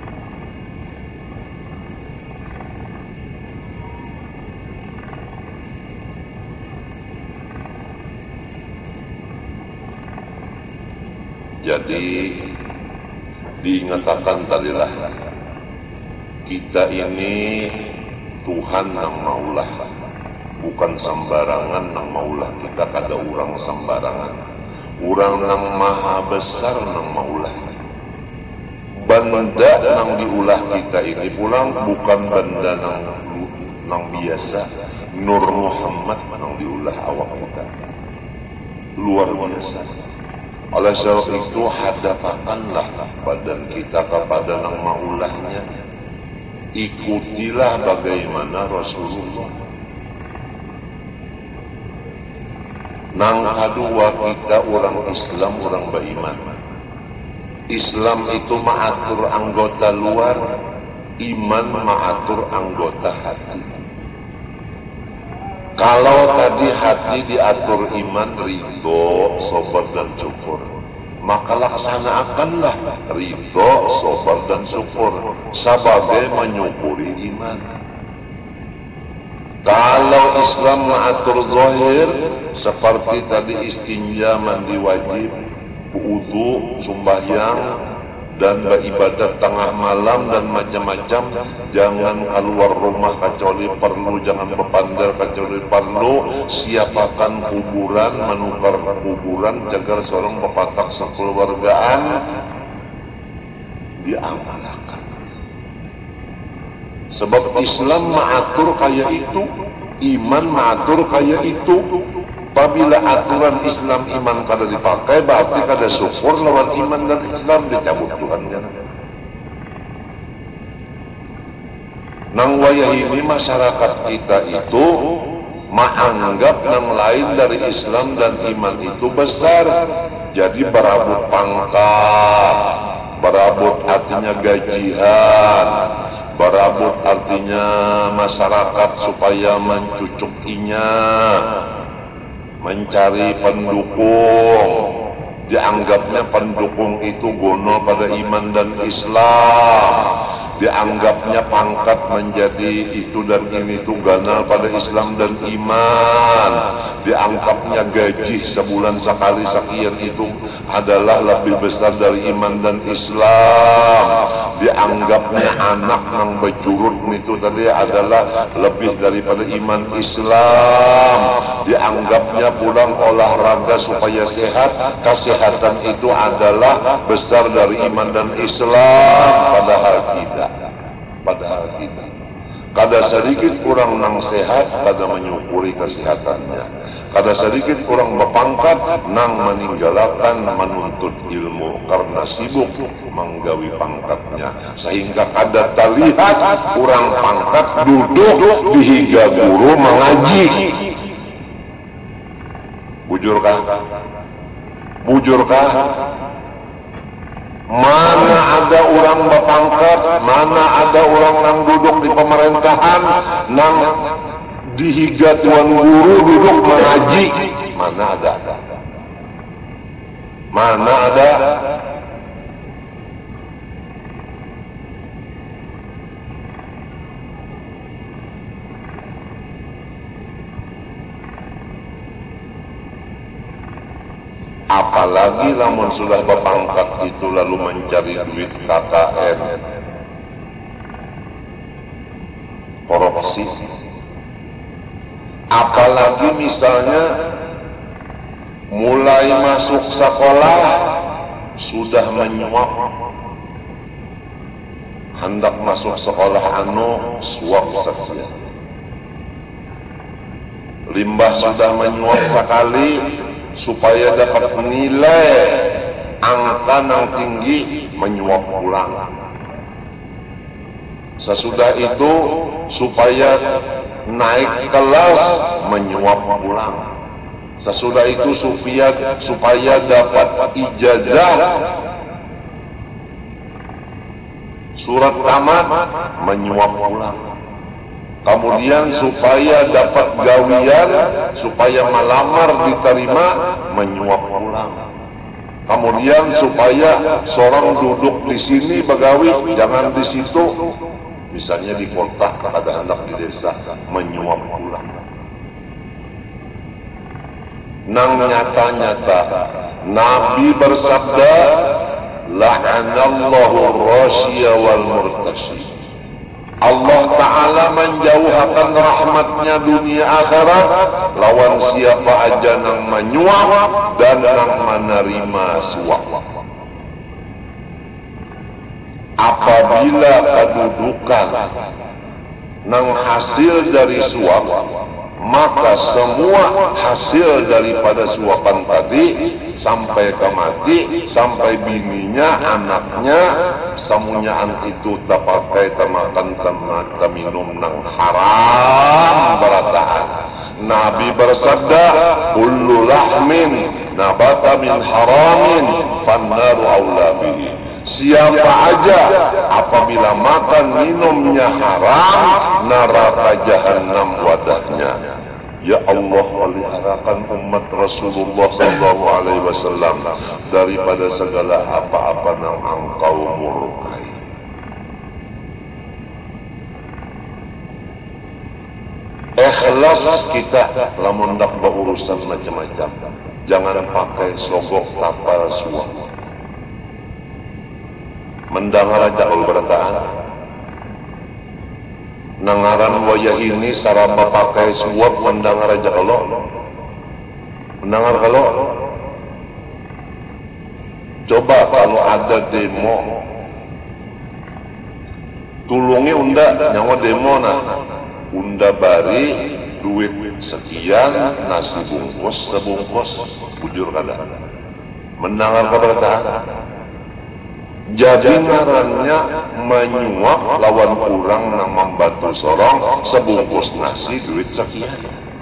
Jadi diingatakan tadilah kita ini Tuhan nang maulah, bukan sembarangan nang maulah. Kita kada orang sembarangan, orang nang maha besar nang maulah. Benda nang diulah kita ini pulang bukan benda nang biasa. Nur Muhammad nang diulah awak kita luar biasa. Oleh sebab itu hadapakanlah badan kita kepada nang maulahnya. Ikutilah bagaimana Rasulullah. Nang kedua kita orang Islam, orang beriman. Islam itu mengatur anggota luar, iman mengatur anggota hati. Kalau tadi hati diatur iman, ridho, sabar dan syukur, maka laksanakanlah ridho, sabar dan syukur sebagai menyukuri iman. Kalau Islam mengatur zahir, seperti tadi istinja, mandi wajib, wudu, sembahyang, dan beribadat tengah malam dan macam-macam. Jangan keluar rumah kecuali perlu, jangan berpandar kecuali perlu. Siapakan kuburan, menukar kuburan, jaga seorang pepatak sekeluargaan, diamalkan. Sebab Islam mengatur kayak itu, iman mengatur kayak itu. Apabila aturan Islam iman kada dipakai, berarti kada syukur lawan iman dan Islam, dicabut Tuhannya. Nang wayah ini masyarakat kita itu menganggap yang lain dari Islam dan iman itu besar. Jadi berabut pangkat, berabut artinya gajian, berabut artinya masyarakat supaya mencucukinya, mencari pendukung. Dianggapnya pendukung itu gono pada iman dan Islam. Dianggapnya pangkat menjadi itu dan ini itu ganal pada Islam dan iman. Dianggapnya gaji sebulan sekali sekian itu adalah lebih besar dari iman dan Islam. Dianggapnya anak yang bercurut itu tadi adalah lebih daripada iman Islam. Dianggapnya pulang olahraga supaya sehat, kesehatan itu adalah besar dari iman dan Islam. Padahal tidak. Kada sedikit kurang nang sehat, kada menyukuri kesehatannya. Kada sedikit kurang berpangkat, nang meninggalkan menuntut ilmu karena sibuk menggawi pangkatnya. Sehingga kada terlihat kurang pangkat duduk di higa guru mengaji. Bujurkah? Bujurkah? Mana ada orang berpangkat, mana ada orang yang duduk di pemerintahan, nang dihiga tuan guru duduk mengaji. Mana ada? Mana ada? Apalagi lamun sudah berpangkat itu lalu mencari duit KKN, korupsi. Apalagi misalnya mulai masuk sekolah sudah menyuap, hendak masuk sekolah suap saja. Limbah sudah menyuap sekali supaya dapat nilai angka yang tinggi, menyuap pulang. Sesudah itu supaya naik kelas, menyuap pulang. Sesudah itu supaya dapat ijazah surat tamat, menyuap pulang. Kemudian supaya dapat gawian, supaya melamar diterima, menyuap pulang. Kemudian supaya seorang duduk di sini begawi, jangan di situ. Misalnya di kota, ada anak di desa, menyuap pulang. Nang nyata-nyata, Nabi bersabda, la'anallahu rasya wal murtashi. Allah Ta'ala menjauhkan rahmatnya dunia akhirat lawan siapa aja yang menyuap dan yang menerima suap. Apabila kedudukan yang hasil dari suap, maka semua hasil daripada suapan tadi sampai ke mati, sampai bininya, anaknya, semuanya itu terpakai termakan terminum nang haram berataan. Nabi bersabda, kullu lahmin nabata min haramin fannaru aula bihi. Siapa aja apabila makan minumnya haram, neraka jahanam wadahnya. Ya Allah, peliharakan umat Rasulullah SAW daripada segala apa-apa yang engkau murkai. Ikhlas kita lamun dak berurusan macam-macam. Jangan pakai sogok kapal suap. mendengar jakul berataan nangaran wayah ini sarapa pakai suap mendengar jakul mendengar kalau coba kalau ada demo tulungi unda nyawa demo unda bari duit sekian nasi bungkus sebungkus bujur kada mendengar kebertaan jadi ngarannya menyuap lawan kurang nang membantu sorong sebungkus nasi duit sekian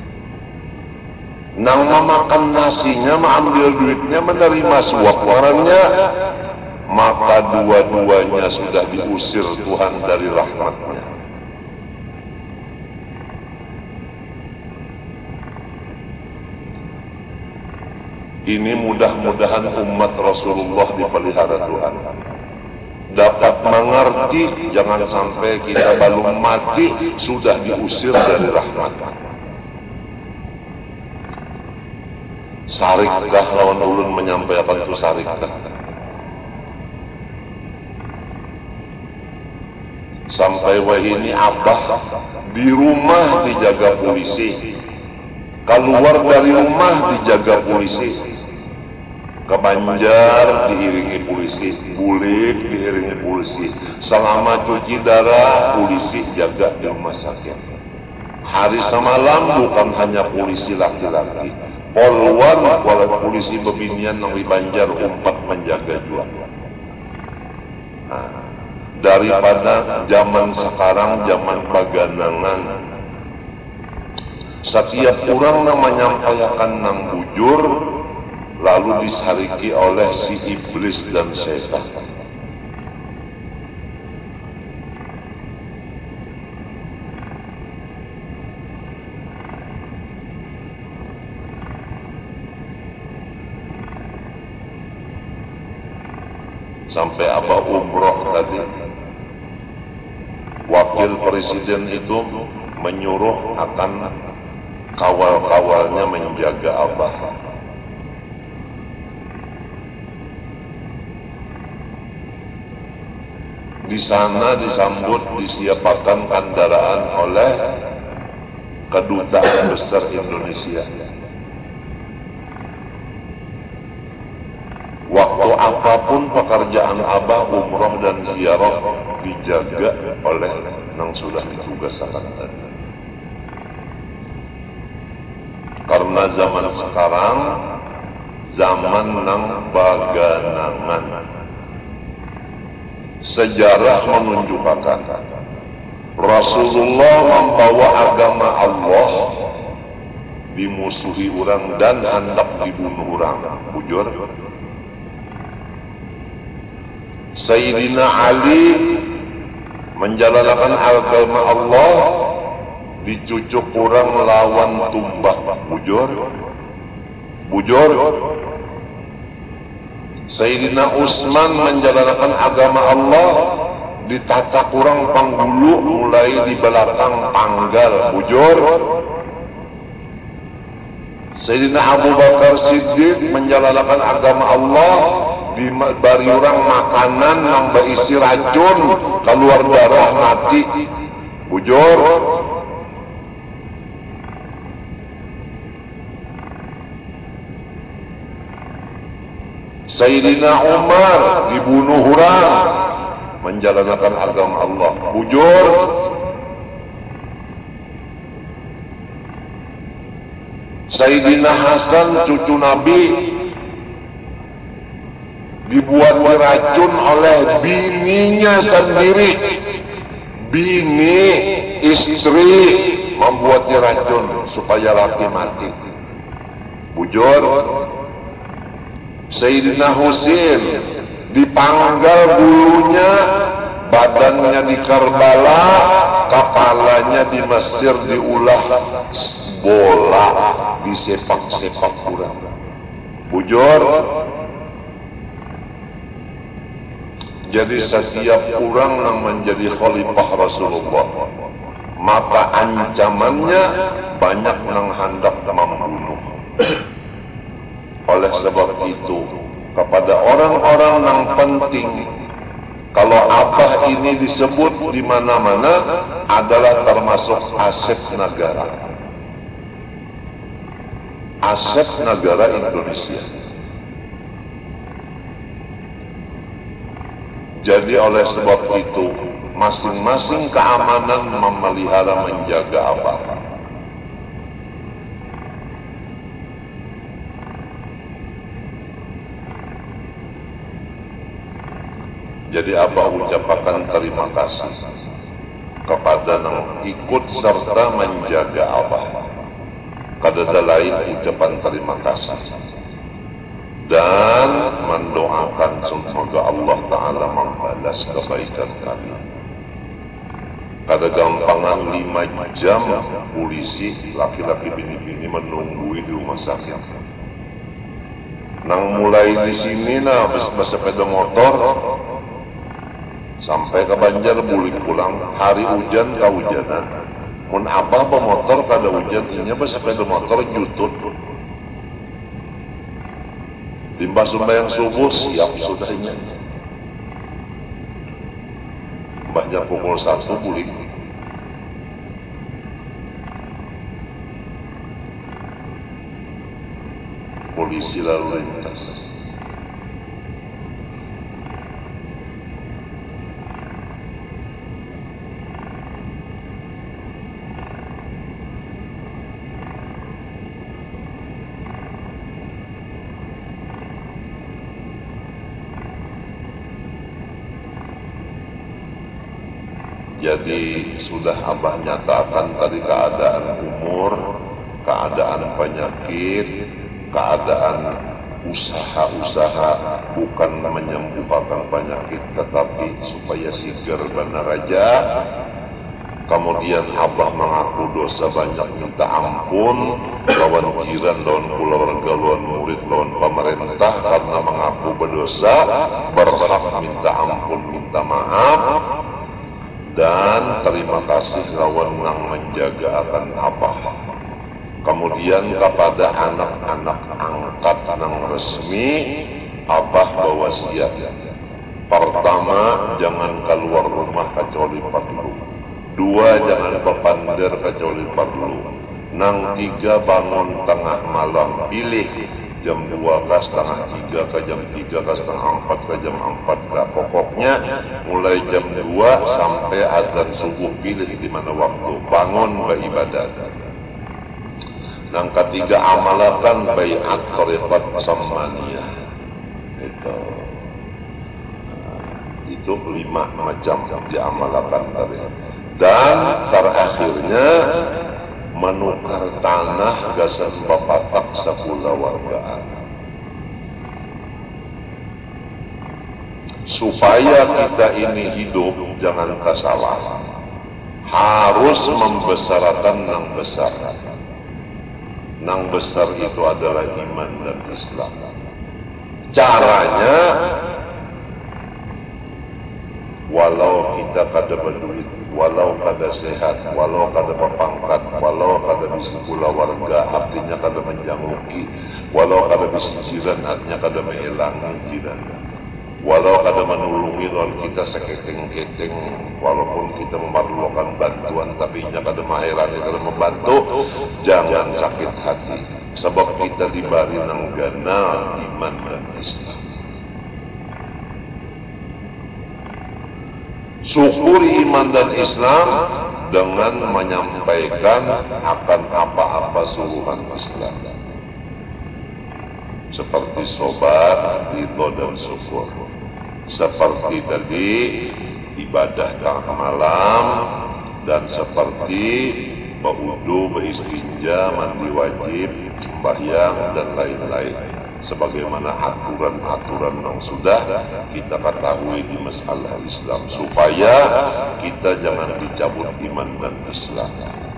nang memakan nasinya mengambil duitnya menerima suap orangnya maka dua-duanya sudah diusir Tuhan dari rahmatnya. Ini mudah-mudahan umat Rasulullah dipelihara Tuhan. Dapat mengerti, jangan sampai kita belum mati sudah diusir dari rahmat. Sarikah lawan ulun menyampaikan itu sarikah. Sampai wahini abah di rumah dijaga polisi, keluar dari rumah dijaga polisi. Ke Banjar diiringi polisi, Bulik diiringi polisi, selama cuci darah polisi jaga di rumah sakit. Hari semalam bukan hanya polisi laki-laki, polwan walau polisi bebinian yang di Banjar umpat menjaga juga. Daripada zaman sekarang zaman paganangan, setiap orang yang menyampaikan nang bujur lalu disariki oleh si iblis dan setan. Sampai abah umroh tadi, wakil presiden itu menyuruh akan kawal-kawalnya menjaga abah. Di sana disambut, disiapkan kendaraan oleh Kedutaan Besar Indonesia. Waktu apapun pekerjaan abah, umroh dan ziarah dijaga oleh yang sudah ditugaskan tadi. Karena zaman sekarang zaman nang baganangan. Sejarah menunjukkan Rasulullah membawa agama Allah dimusuhi orang dan hendak dibunuh orang. Bujur. Sayyidina Ali menjalankan agama Allah dicucuk orang lawan tumbak. Bujur. Bujur. Sayyidina Utsman menjalankan agama Allah ditata kurang panggulu mulai di belakang panggal. Bujur. Sayyidina Abu Bakar Siddiq menjalankan agama Allah di bari orang makanan yang berisi racun keluar darah mati. Bujur. Sayyidina Umar dibunuh orang menjalankan agama Allah. Bujur. Sayyidina Hasan cucu Nabi dibuat racun oleh bininya sendiri. Bini istri membuatnya racun supaya laki mati. Bujur. Sayyidina Husain dipanggal bulunya, badannya di Karbala, kepalanya di Mesir diulah bola, disepak-sepak kurang. Bujur. Jadi setiap orang yang menjadi khalifah Rasulullah, maka ancamannya banyak yang hendak membunuh. Oleh sebab itu, kepada orang-orang yang penting, Kalau abah ini disebut di mana-mana adalah termasuk aset negara. Aset negara Indonesia. Jadi oleh sebab itu, masing-masing keamanan memelihara menjaga abah. Jadi abah ucapkan terima kasih kepada yang ikut serta menjaga abah. Kadada lain ucapan terima kasih dan mendoakan semoga Allah Ta'ala membalas kebaikan kami. Kada gampangan 5 jam polisi laki-laki bini-bini menunggui di rumah sakit. Nang mulai di sini nah bersepeda motor sampai ke Banjar boleh pulang hari hujan kehujanan. Mun abah pemotor kada hujan inya bersepeda motor jutut. Timbah sembahyang subuh siap sudahnya. Mbahnya pukul 1 boleh. Polisi lalu lintas. Jadi sudah abah nyatakan tadi keadaan umur, keadaan penyakit, keadaan usaha-usaha bukan menyembuhkan penyakit tetapi supaya sigar benar aja. Kemudian abah mengaku dosa banyak minta ampun lawan jiran, lawan keluarga, lawan murid, lawan pemerintah karena mengaku berdosa, berhak minta ampun, minta maaf. Dan terima kasih lawan yang menjaga akan abah. Kemudian kepada anak-anak angkat yang resmi, abah bawa wasiat. Pertama, jangan keluar rumah kecuali perlu. 2, jangan bepander kecuali perlu. Nang 3, bangun tengah malam. Pilih jam 2 ke setengah 3 ke jam 3 ke setengah 4 ke jam 4 ke. Pokoknya mulai jam 2 sampai azan subuh, pilih di mana waktu. Bangun beribadat. Yang ketiga, amalkan baiat thariqat samaniyah. Itu 5 macam diamalkan tadi. Dan terakhirnya menukar tanah gasan bapatak sakula wargaan. Supaya kita ini hidup jangan kasalah. Harus membesarkan yang besar. Yang besar itu adalah iman dan Islam. Caranya, walau kita kada berduit, walau kada sehat, walau kada berpangkat, walau kada bisa pula warga, artinya kada menjangluki, walau kada bisa jiran, artinya kada menghilangi jiran, walau kada menulungi lawan kita seketeng-keteng, walaupun kita memerlukan bantuan, tapi nya kada mahirani kada membantu, jangan sakit hati, sebab kita diberi nang gana iman dan Islam. Syukuri iman dan Islam dengan menyampaikan akan apa-apa suruhan Islam. Seperti sobat, ridho dan syukur. Seperti tadi ibadah tengah malam, dan seperti berwudu, beristinja, mandi wajib, sembahyang dan lain-lain. Sebagaimana aturan-aturan yang sudah kita ketahui di masalah Islam, supaya kita jangan dicabut iman dan Islam.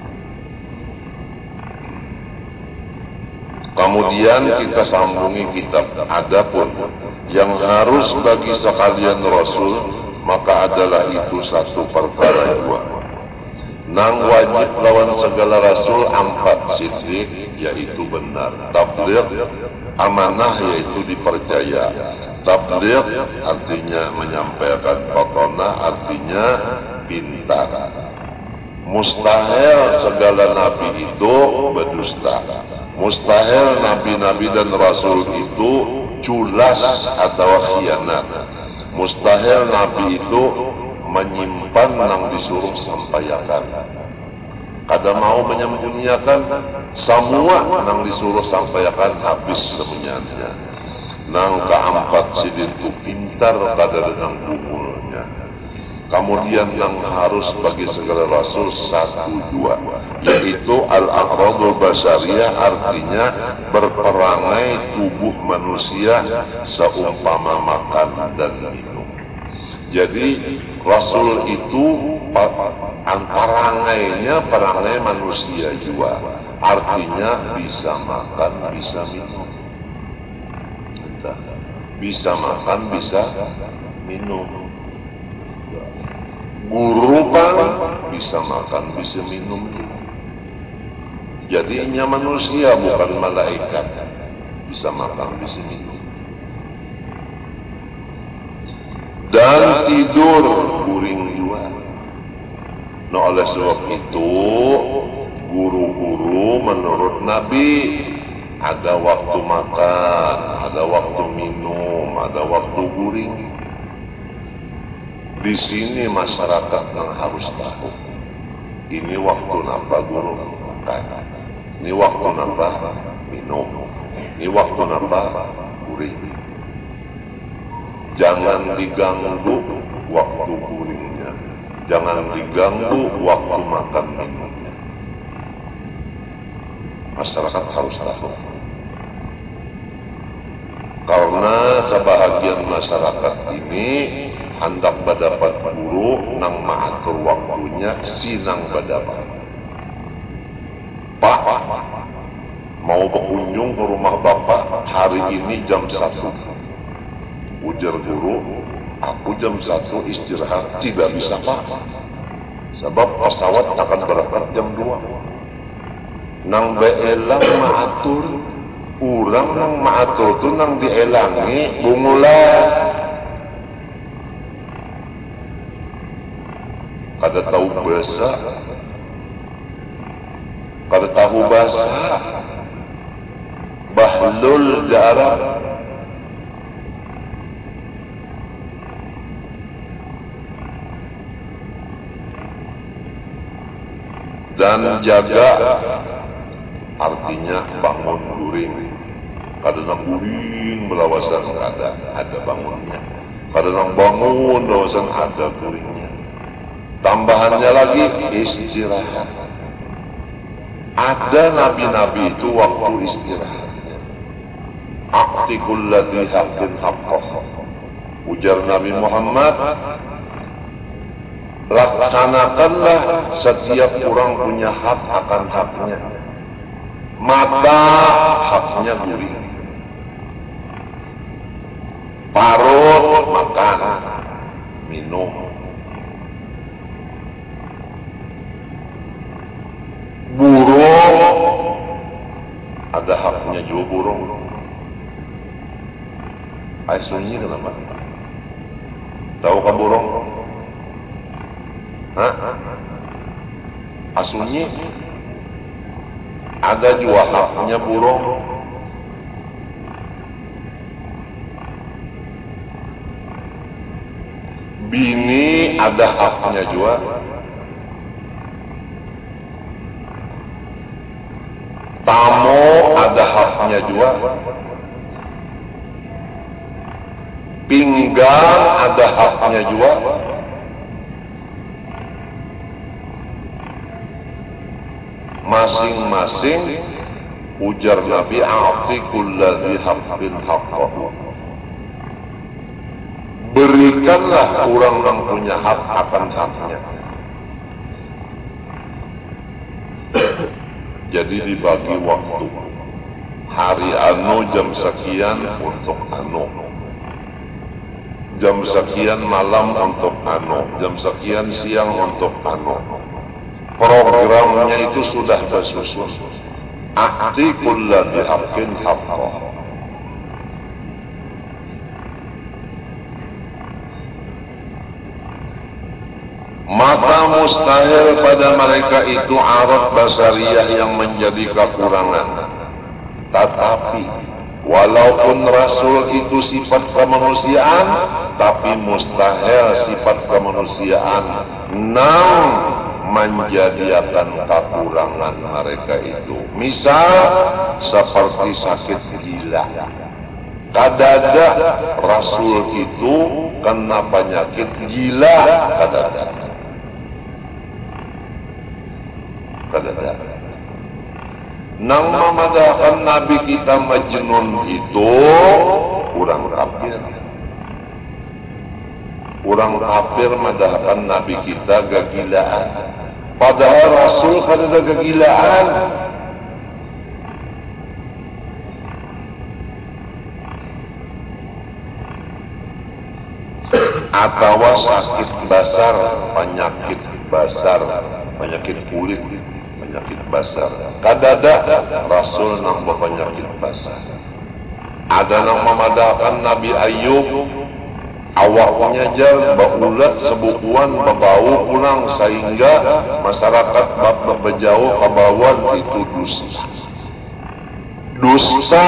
Kemudian kita sambungi kitab. Adapun yang harus bagi sekalian Rasul, maka adalah itu satu perkara 2. Nang wajib lawan segala Rasul 4, siddiq yaitu benar, tabligh amanah yaitu dipercaya, Tabligh artinya menyampaikan fatona, artinya pintar. Mustahil segala nabi itu berdusta. Mustahil nabi-nabi dan rasul itu culas atau khianat. Mustahil nabi itu menyimpan yang disuruh sampaikan. Kada mau menyembunyikan, semua yang disuruh sampaikan habis semuanya. Nang keempat sidin itu pintar kada dengan bumulnya. Kemudian yang harus bagi segala rasul 1, 2, yaitu al-aqradul basariyah, artinya berperangai tubuh manusia seumpama makan dan minum. Jadi rasul itu antarangainya perangai manusia juga, artinya bisa makan, bisa minum. Bisa makan, bisa minum. Guru kan bisa makan, bisa minum. Jadinya manusia bukan malaikat, bisa makan, bisa minum. Dan tidur guring juga. Nah, oleh sebab itu guru-guru menurut Nabi ada waktu makan, ada waktu minum, ada waktu guring. Di sini masyarakat yang harus tahu. Ini waktu napa guru makan, ini waktu napa minum, ini waktu napa guring. Jangan diganggu waktu guringnya, jangan diganggu waktu makan minumnya. Masyarakat harus tahu. Karena sebahagian masyarakat ini hendak mendapat guru nang mengatur waktunya, sinang mendapat. Pak, mau berkunjung ke rumah bapak hari ini jam 1. Ujar guru, aku jam 1 istirahat. Tidak bisa pak, sebab pesawat akan berangkat jam 2. Nang beelang mengatur, urang nang mengatur tu nang dielangi bungulah. Kada tahu bahasa, kada tahu bahasa, bahlul jarab. Dan jaga artinya bangun guring. Kadang guring belawasan ada bangunnya. Kadang bangun belawasan ada guringnya. Tambahannya lagi istirahat. Ada nabi-nabi itu waktu istirahat. Aqtikul ladhi haqqin haqqah. Ujar Nabi Muhammad, laksanakanlah setiap orang punya hak akan haknya. Mata haknya guring, parut makan, minum, burung ada haknya juga burung. Ay sunyi kenapa? Tahu kan burung? Hah? Asunyi ada juga haknya burung. Bini ada haknya juga. Tamu ada haknya juga. Pinggang ada haknya juga. Masing-masing ujar Nabi, a'ti kulladzi haqqin haqqahu. Berikanlah orang yang punya hak akan haknya. Jadi dibagi waktu. Hari anu jam sekian untuk anu. Jam sekian malam untuk anu. Jam sekian siang untuk anu. Programnya itu sudah tersusun. A'ti kulladzi haqqin haqqahu. maka mustahil pada mereka itu arat basariyah yang menjadi kekurangan. Tetapi walaupun Rasul itu sifat kemanusiaan, tapi mustahil sifat kemanusiaan menjadikan kekurangan mereka itu. Misal seperti sakit gila. Kadada Rasul itu kena penyakit gila, kadada. Nang memadakan Nabi kita Majnun itu kurang kafir. Kurang kafir madahkan Nabi kita kegilaan. Padahal Rasul kan ada kegilaan. Atau sakit basar, penyakit kulit, penyakit basar. Kadada Rasul nambah penyakit basar. Ada yang memadakan Nabi Ayub, awaknya jar baulat sebukuan berbau pulang sehingga masyarakat berjauh kebauan itu dusta. Dusta,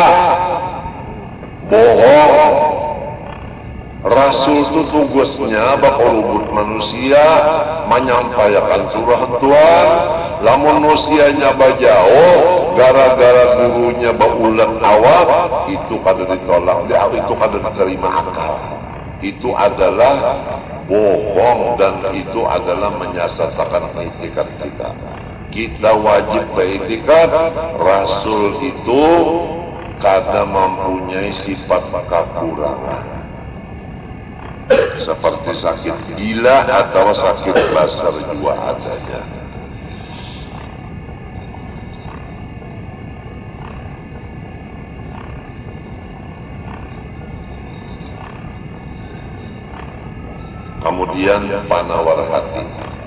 bohong. Rasul itu tugasnya bakal lubut manusia menyampaikan surah Tuhan. Lamun manusianya bajauh gara-gara gurunya baulat awak, itu kada ditolak, itu kada diterima akal. Itu adalah bohong dan itu adalah menyesatkan etikat kita. Kita wajib beretikat. Rasul itu kada mempunyai sifat kekurangan. Seperti sakit gila atau sakit basar juga adanya. Kemudian panawar hati.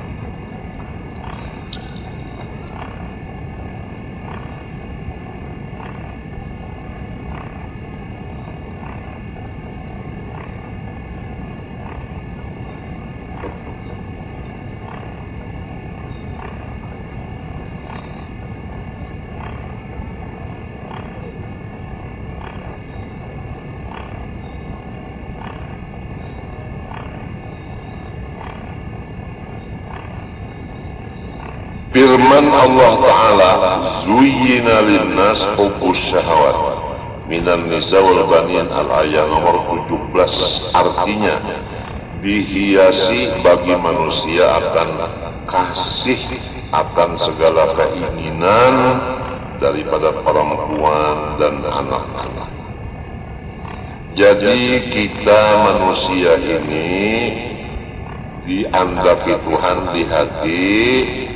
Firman Allah Ta'ala, Zuyyina linnas hubbus syahwat minan nisa wal banin, al-ayat nomor 17. Artinya dihiasi bagi manusia akan kasih akan segala keinginan daripada perempuan dan anak-anak. Jadi kita manusia ini diandaki Tuhan di hati